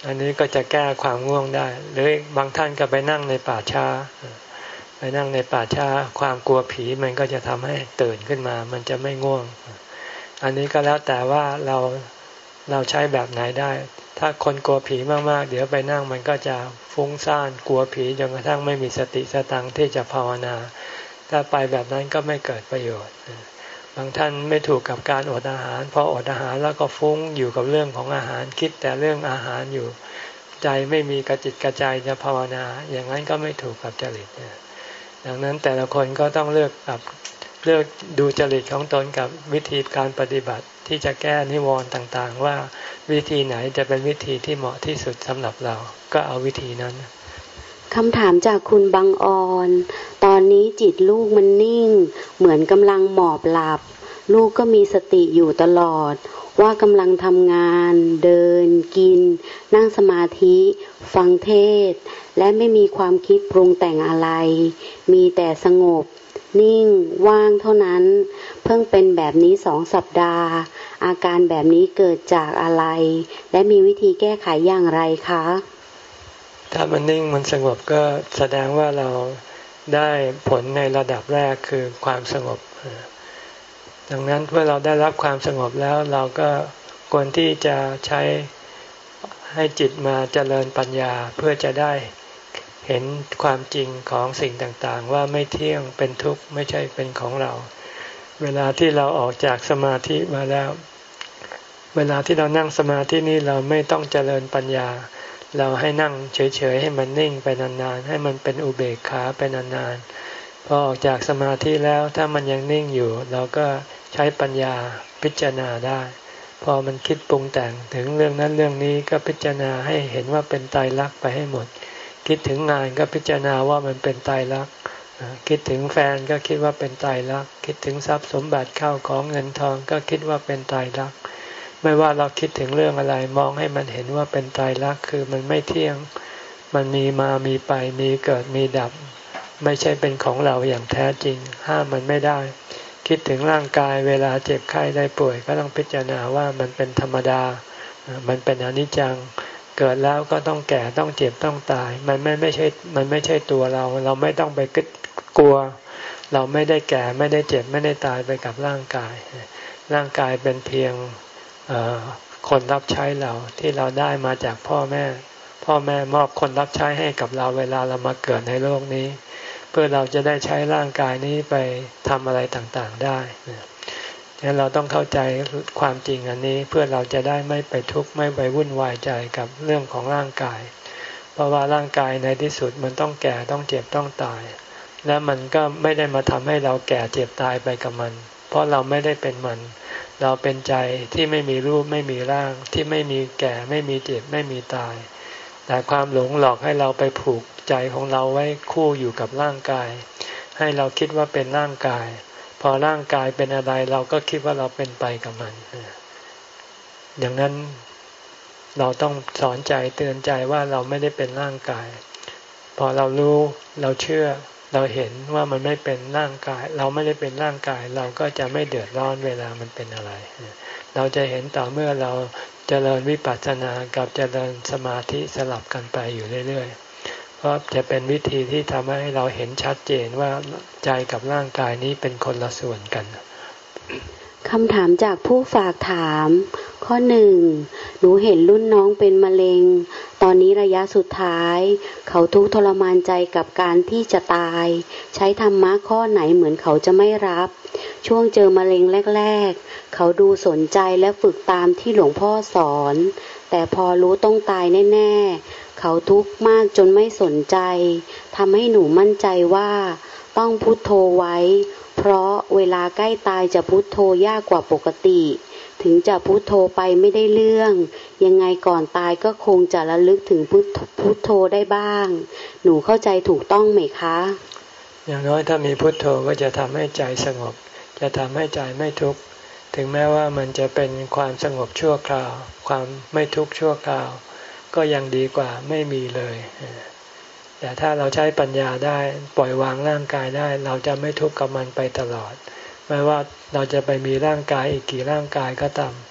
อันนี้ก็จะแก้ความง่วงได้หรือบางท่านก็ไปนั่งในป่าช้าไปนั่งในป่าช้าความกลัวผีมันก็จะทำให้ตื่นขึ้นมามันจะไม่ง่วงอันนี้ก็แล้วแต่ว่าเราเราใช้แบบไหนได้ถ้าคนกลัวผีมากๆเดี๋ยวไปนั่งมันก็จะฟุ้งซ่านกลัวผีจนกระทั่งไม่มีสติสตังที่จะภาวนาถ้าไปแบบนั้นก็ไม่เกิดประโยชน์บางท่านไม่ถูกกับการอดอาหารพออดอาหารแล้วก็ฟุ้งอยู่กับเรื่องของอาหารคิดแต่เรื่องอาหารอยู่ใจไม่มีกระจิตกระใจจะภาวนาอย่างนั้นก็ไม่ถูกกับจริตดังนั้นแต่ละคนก็ต้องเลือกกับเลือกดูจริตของตนกับวิธีการปฏิบัติที่จะแก้นิวรณ์ต่างๆว่าวิธีไหนจะเป็นวิธีที่เหมาะที่สุดสำหรับเราก็เอาวิธีนั้น
คำถามจากคุณบังออนตอนนี้จิตลูกมันนิ่งเหมือนกำลังหมอบหลับลูกก็มีสติอยู่ตลอดว่ากำลังทำงานเดินกินนั่งสมาธิฟังเทศน์และไม่มีความคิดปรุงแต่งอะไรมีแต่สงบนิ่งว่างเท่านั้นเพิ่งเป็นแบบนี้สองสัปดาห์อาการแบบนี้เกิดจากอะไรและมีวิธีแก้ไขอย่างไรคะ
ถ้ามันนิ่งมันสงบก็แสดงว่าเราได้ผลในระดับแรกคือความสงบดังนั้นเมื่อเราได้รับความสงบแล้วเราก็ควรที่จะใช้ให้จิตมาเจริญปัญญาเพื่อจะได้เห็นความจริงของสิ่งต่างๆว่าไม่เที่ยงเป็นทุกข์ไม่ใช่เป็นของเราเวลาที่เราออกจากสมาธิมาแล้วเวลาที่เรานั่งสมาธินี่เราไม่ต้องเจริญปัญญาเราให้นั่งเฉยๆให้มันนิ่งไปนานๆให้มันเป็นอุเบกขาไปนานๆพอออกจากสมาธิแล้วถ้ามันยังนิ่งอยู่เราก็ใช้ปัญญาพิจารณาได้พอมันคิดปรุงแต่งถึงเรื่องนั้นเรื่องนี้ก็พิจารณาให้เห็นว่าเป็นไตรลักษณ์ไปให้หมดคิดถึงงานก็พิจารณาว่ามันเป็นไตรลักษณ์คิดถึงแฟนก็คิดว่าเป็นไตรลักษณ์คิดถึงทรัพย์สมบัติเข้าของเงินทองก็คิดว่าเป็นไตรลักษณ์ไม่ว่าเราคิดถึงเรื่องอะไรมองให้มันเห็นว่าเป็นไตรลักษณ์คือมันไม่เที่ยงมันมีมามีไปมีเกิดมีดับไม่ใช่เป็นของเราอย่างแท้จริงห้ามมันไม่ได้คิดถึงร่างกายเวลาเจ็บไข้ได้ป่วยก็ต้องพิจารณาว่ามันเป็นธรรมดามันเป็นอนิจจังเกิดแล้วก็ต้องแก่ต้องเจ็บต้องตายมันไม่ไม่ใช่มันไม่ใช่ตัวเราเราไม่ต้องไปกลัวเราไม่ได้แก่ไม่ได้เจ็บไม่ได้ตายไปกับร่างกายร่างกายเป็นเพียงคนรับใช้เราที่เราได้มาจากพ่อแม่พ่อแม่มอบคนรับใช้ให้กับเราเวลาเรามาเกิดในโลกนี้เพื่อเราจะได้ใช้ร่างกายนี้ไปทำอะไรต่างๆได้ฉะนั้นเราต้องเข้าใจความจริงอันนี้เพื่อเราจะได้ไม่ไปทุกข์ไม่ไปวุ่นวายใจกับเรื่องของร่างกายเพราะว่าร่างกายในที่สุดมันต้องแก่ต้องเจ็บต้องตายและมันก็ไม่ได้มาทำให้เราแก่เจ็บตายไปกับมันเพราะเราไม่ได้เป็นมันเราเป็นใจที่ไม่มีรูปไม่มีร่างที่ไม่มีแก่ไม่มีเจ็บไม่มีตายแต่ความหลงหลอกให้เราไปผูกใจของเราไว้คู่อยู่กับร่างกายให้เราคิดว่าเป็นร่างกายพอร่างกายเป็นอะไรเราก็คิดว่าเราเป็นไปกับมันอย่างนั้นเราต้องสอนใจเตือนใจว่าเราไม่ได้เป็นร่างกายพอเรารู้เราเชื่อเราเห็นว่ามันไม่เป็นร่างกายเราไม่ได้เป็นร่างกายเราก็จะไม่เดือดร้อนเวลามันเป็นอะไรเราจะเห็นต่อเมื่อเราเจริญวิปัสสนากับเจริญสมาธิสลับกันไปอยู่เรื่อยๆเพราะจะเป็นวิธีที่ทำให้เราเห็นชัดเจนว่าใจกับร่างกายนี้เป็นคนละส่วนกัน
คำถามจากผู้ฝากถามข้อหนึ่งหนูเห็นรุ่นน้องเป็นมะเร็งตอนนี้ระยะสุดท้ายเขาทุกข์ทรมานใจกับการที่จะตายใช้ธรรมะข้อไหนเหมือนเขาจะไม่รับช่วงเจอมะเร็งแรกๆเขาดูสนใจและฝึกตามที่หลวงพ่อสอนแต่พอรู้ต้องตายแน่ๆเขาทุกข์มากจนไม่สนใจทำให้หนูมั่นใจว่าต้องพุทโธไว้เพราะเวลาใกล้ตายจะพุทโธยากกว่าปกติถึงจะพุทโธไปไม่ได้เรื่องยังไงก่อนตายก็คงจะระลึกถึงพุทพุทโธได้บ้างหนูเข้าใจถูกต้องไหมคะ
อย่างน้อยถ้ามีพุทโธก็จะทำให้ใจสงบจะทำให้ใจไม่ทุกข์ถึงแม้ว่ามันจะเป็นความสงบชั่วคราวความไม่ทุกข์ชั่วคราวก็ยังดีกว่าไม่มีเลยแต่ถ้าเราใช้ปัญญาได้ปล่อยวางร่างกายได้เราจะไม่ทุกข์กับมันไปตลอดไม่ว่าเราจะไปมีร่างกายอีกกี่ร่างกายก็ตาม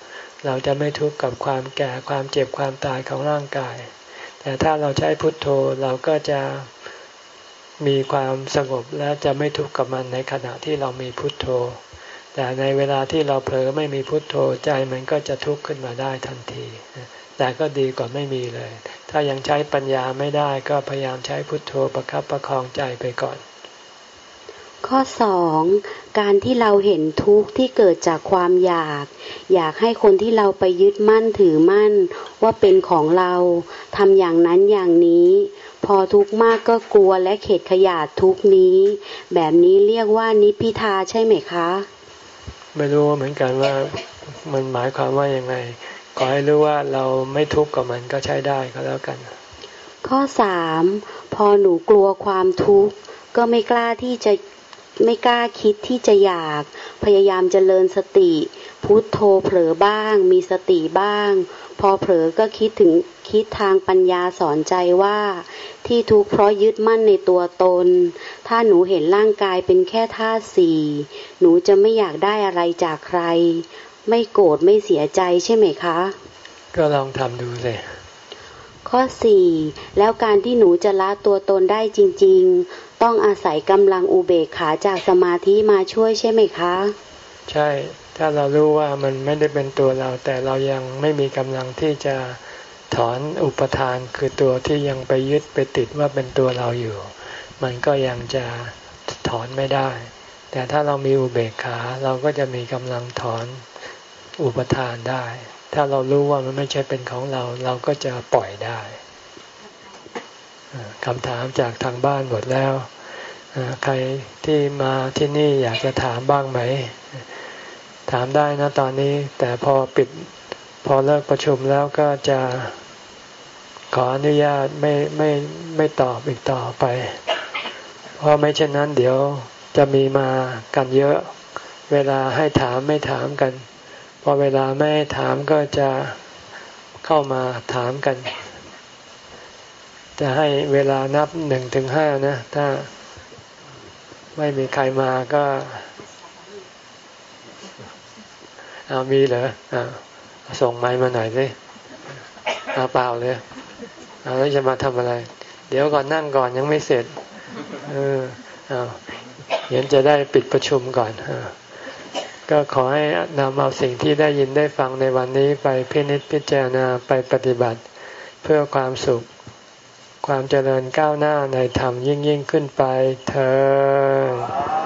เราจะไม่ทุกข์กับความแก่ความเจ็บความตายของร่างกายแต่ถ้าเราใช้พุทโธเราก็จะมีความสงบและจะไม่ทุกข์กับมันในขณะที่เรามีพุทโธแต่ในเวลาที่เราเผลอไม่มีพุทโธใจมันก็จะทุกข์ขึ้นมาได้ทันทีแต่ก็ดีกว่าไม่มีเลยถ้ายังใช้ปัญญาไม่ได้ก็พยายามใช้พุทโธประคับประคองใจไปก่อน
ข้อสองการที่เราเห็นทุกข์ที่เกิดจากความอยากอยากให้คนที่เราไปยึดมั่นถือมั่นว่าเป็นของเราทำอย่างนั้นอย่างนี้พอทุกข์มากก็กลัวและเข็ดขยาดทุกข์นี้แบบนี้เรียกว่านิพพิทาใช่ไหมคะ
ไม่รู้เหมือนกันว่ามันหมายความว่ายังไงขอให้รู้ว่าเราไม่ทุกข์กับมันก็ใช้ได้ก็แล้วกัน
ข้อสามพอหนูกลัวความทุกข์ก็ไม่กล้าที่จะไม่กล้าคิดที่จะอยากพยายามเจริญสติพุทโธเผลอบ้างมีสติบ้างพอเผลอก็คิดถึงคิดทางปัญญาสอนใจว่าที่ทุกข์เพราะยึดมั่นในตัวตนถ้าหนูเห็นร่างกายเป็นแค่ธาตุสี่หนูจะไม่อยากได้อะไรจากใครไม่โกรธไม่เสียใจใช่ไหมคะ
ก็ลองทำดูสิ
ข้อสี่แล้วการที่หนูจะละตัวตนได้จริงๆต้องอาศัยกำลังอุเบกขาจากสมาธิมาช่วยใช่ไหมคะ
ใช่ถ้าเรารู้ว่ามันไม่ได้เป็นตัวเราแต่เรายังไม่มีกำลังที่จะถอนอุปทานคือตัวที่ยังไปยึดไปติดว่าเป็นตัวเราอยู่มันก็ยังจะถอนไม่ได้แต่ถ้าเรามีอุเบกขาเราก็จะมีกำลังถอนอุปทานได้ถ้าเรารู้ว่ามันไม่ใช่เป็นของเราเราก็จะปล่อยได้คำถามจากทางบ้านหมดแล้วใครที่มาที่นี่อยากจะถามบ้างไหมถามได้นะตอนนี้แต่พอปิดพอเลิกประชุมแล้วก็จะขออนุญาตไม่ไม่ไม่ตอบอีกต่อไปเพราะไม่เช่นนั้นเดี๋ยวจะมีมากันเยอะเวลาให้ถามไม่ถามกันพอเวลาไม่ให้ถามก็จะเข้ามาถามกันจะให้เวลานับหนึ่งถึงห้านะถ้าไม่มีใครมาก็เอามีเหรออ่าส่งไมค์มาหน่อยสิเอาเปล่าเลยเอาแล้วจะมาทำอะไรเดี๋ยวก่อนนั่งก่อนยังไม่เสร็จเออเอาเดี๋ยวจะได้ปิดประชุมก่อนก็ขอให้นำเอาสิ่งที่ได้ยินได้ฟังในวันนี้ไปพินิจพิจารณาไปปฏิบัติเพื่อความสุขความเจริญก้าวหน้าในธรรมยิ่งยิ่งขึ้นไปเถิด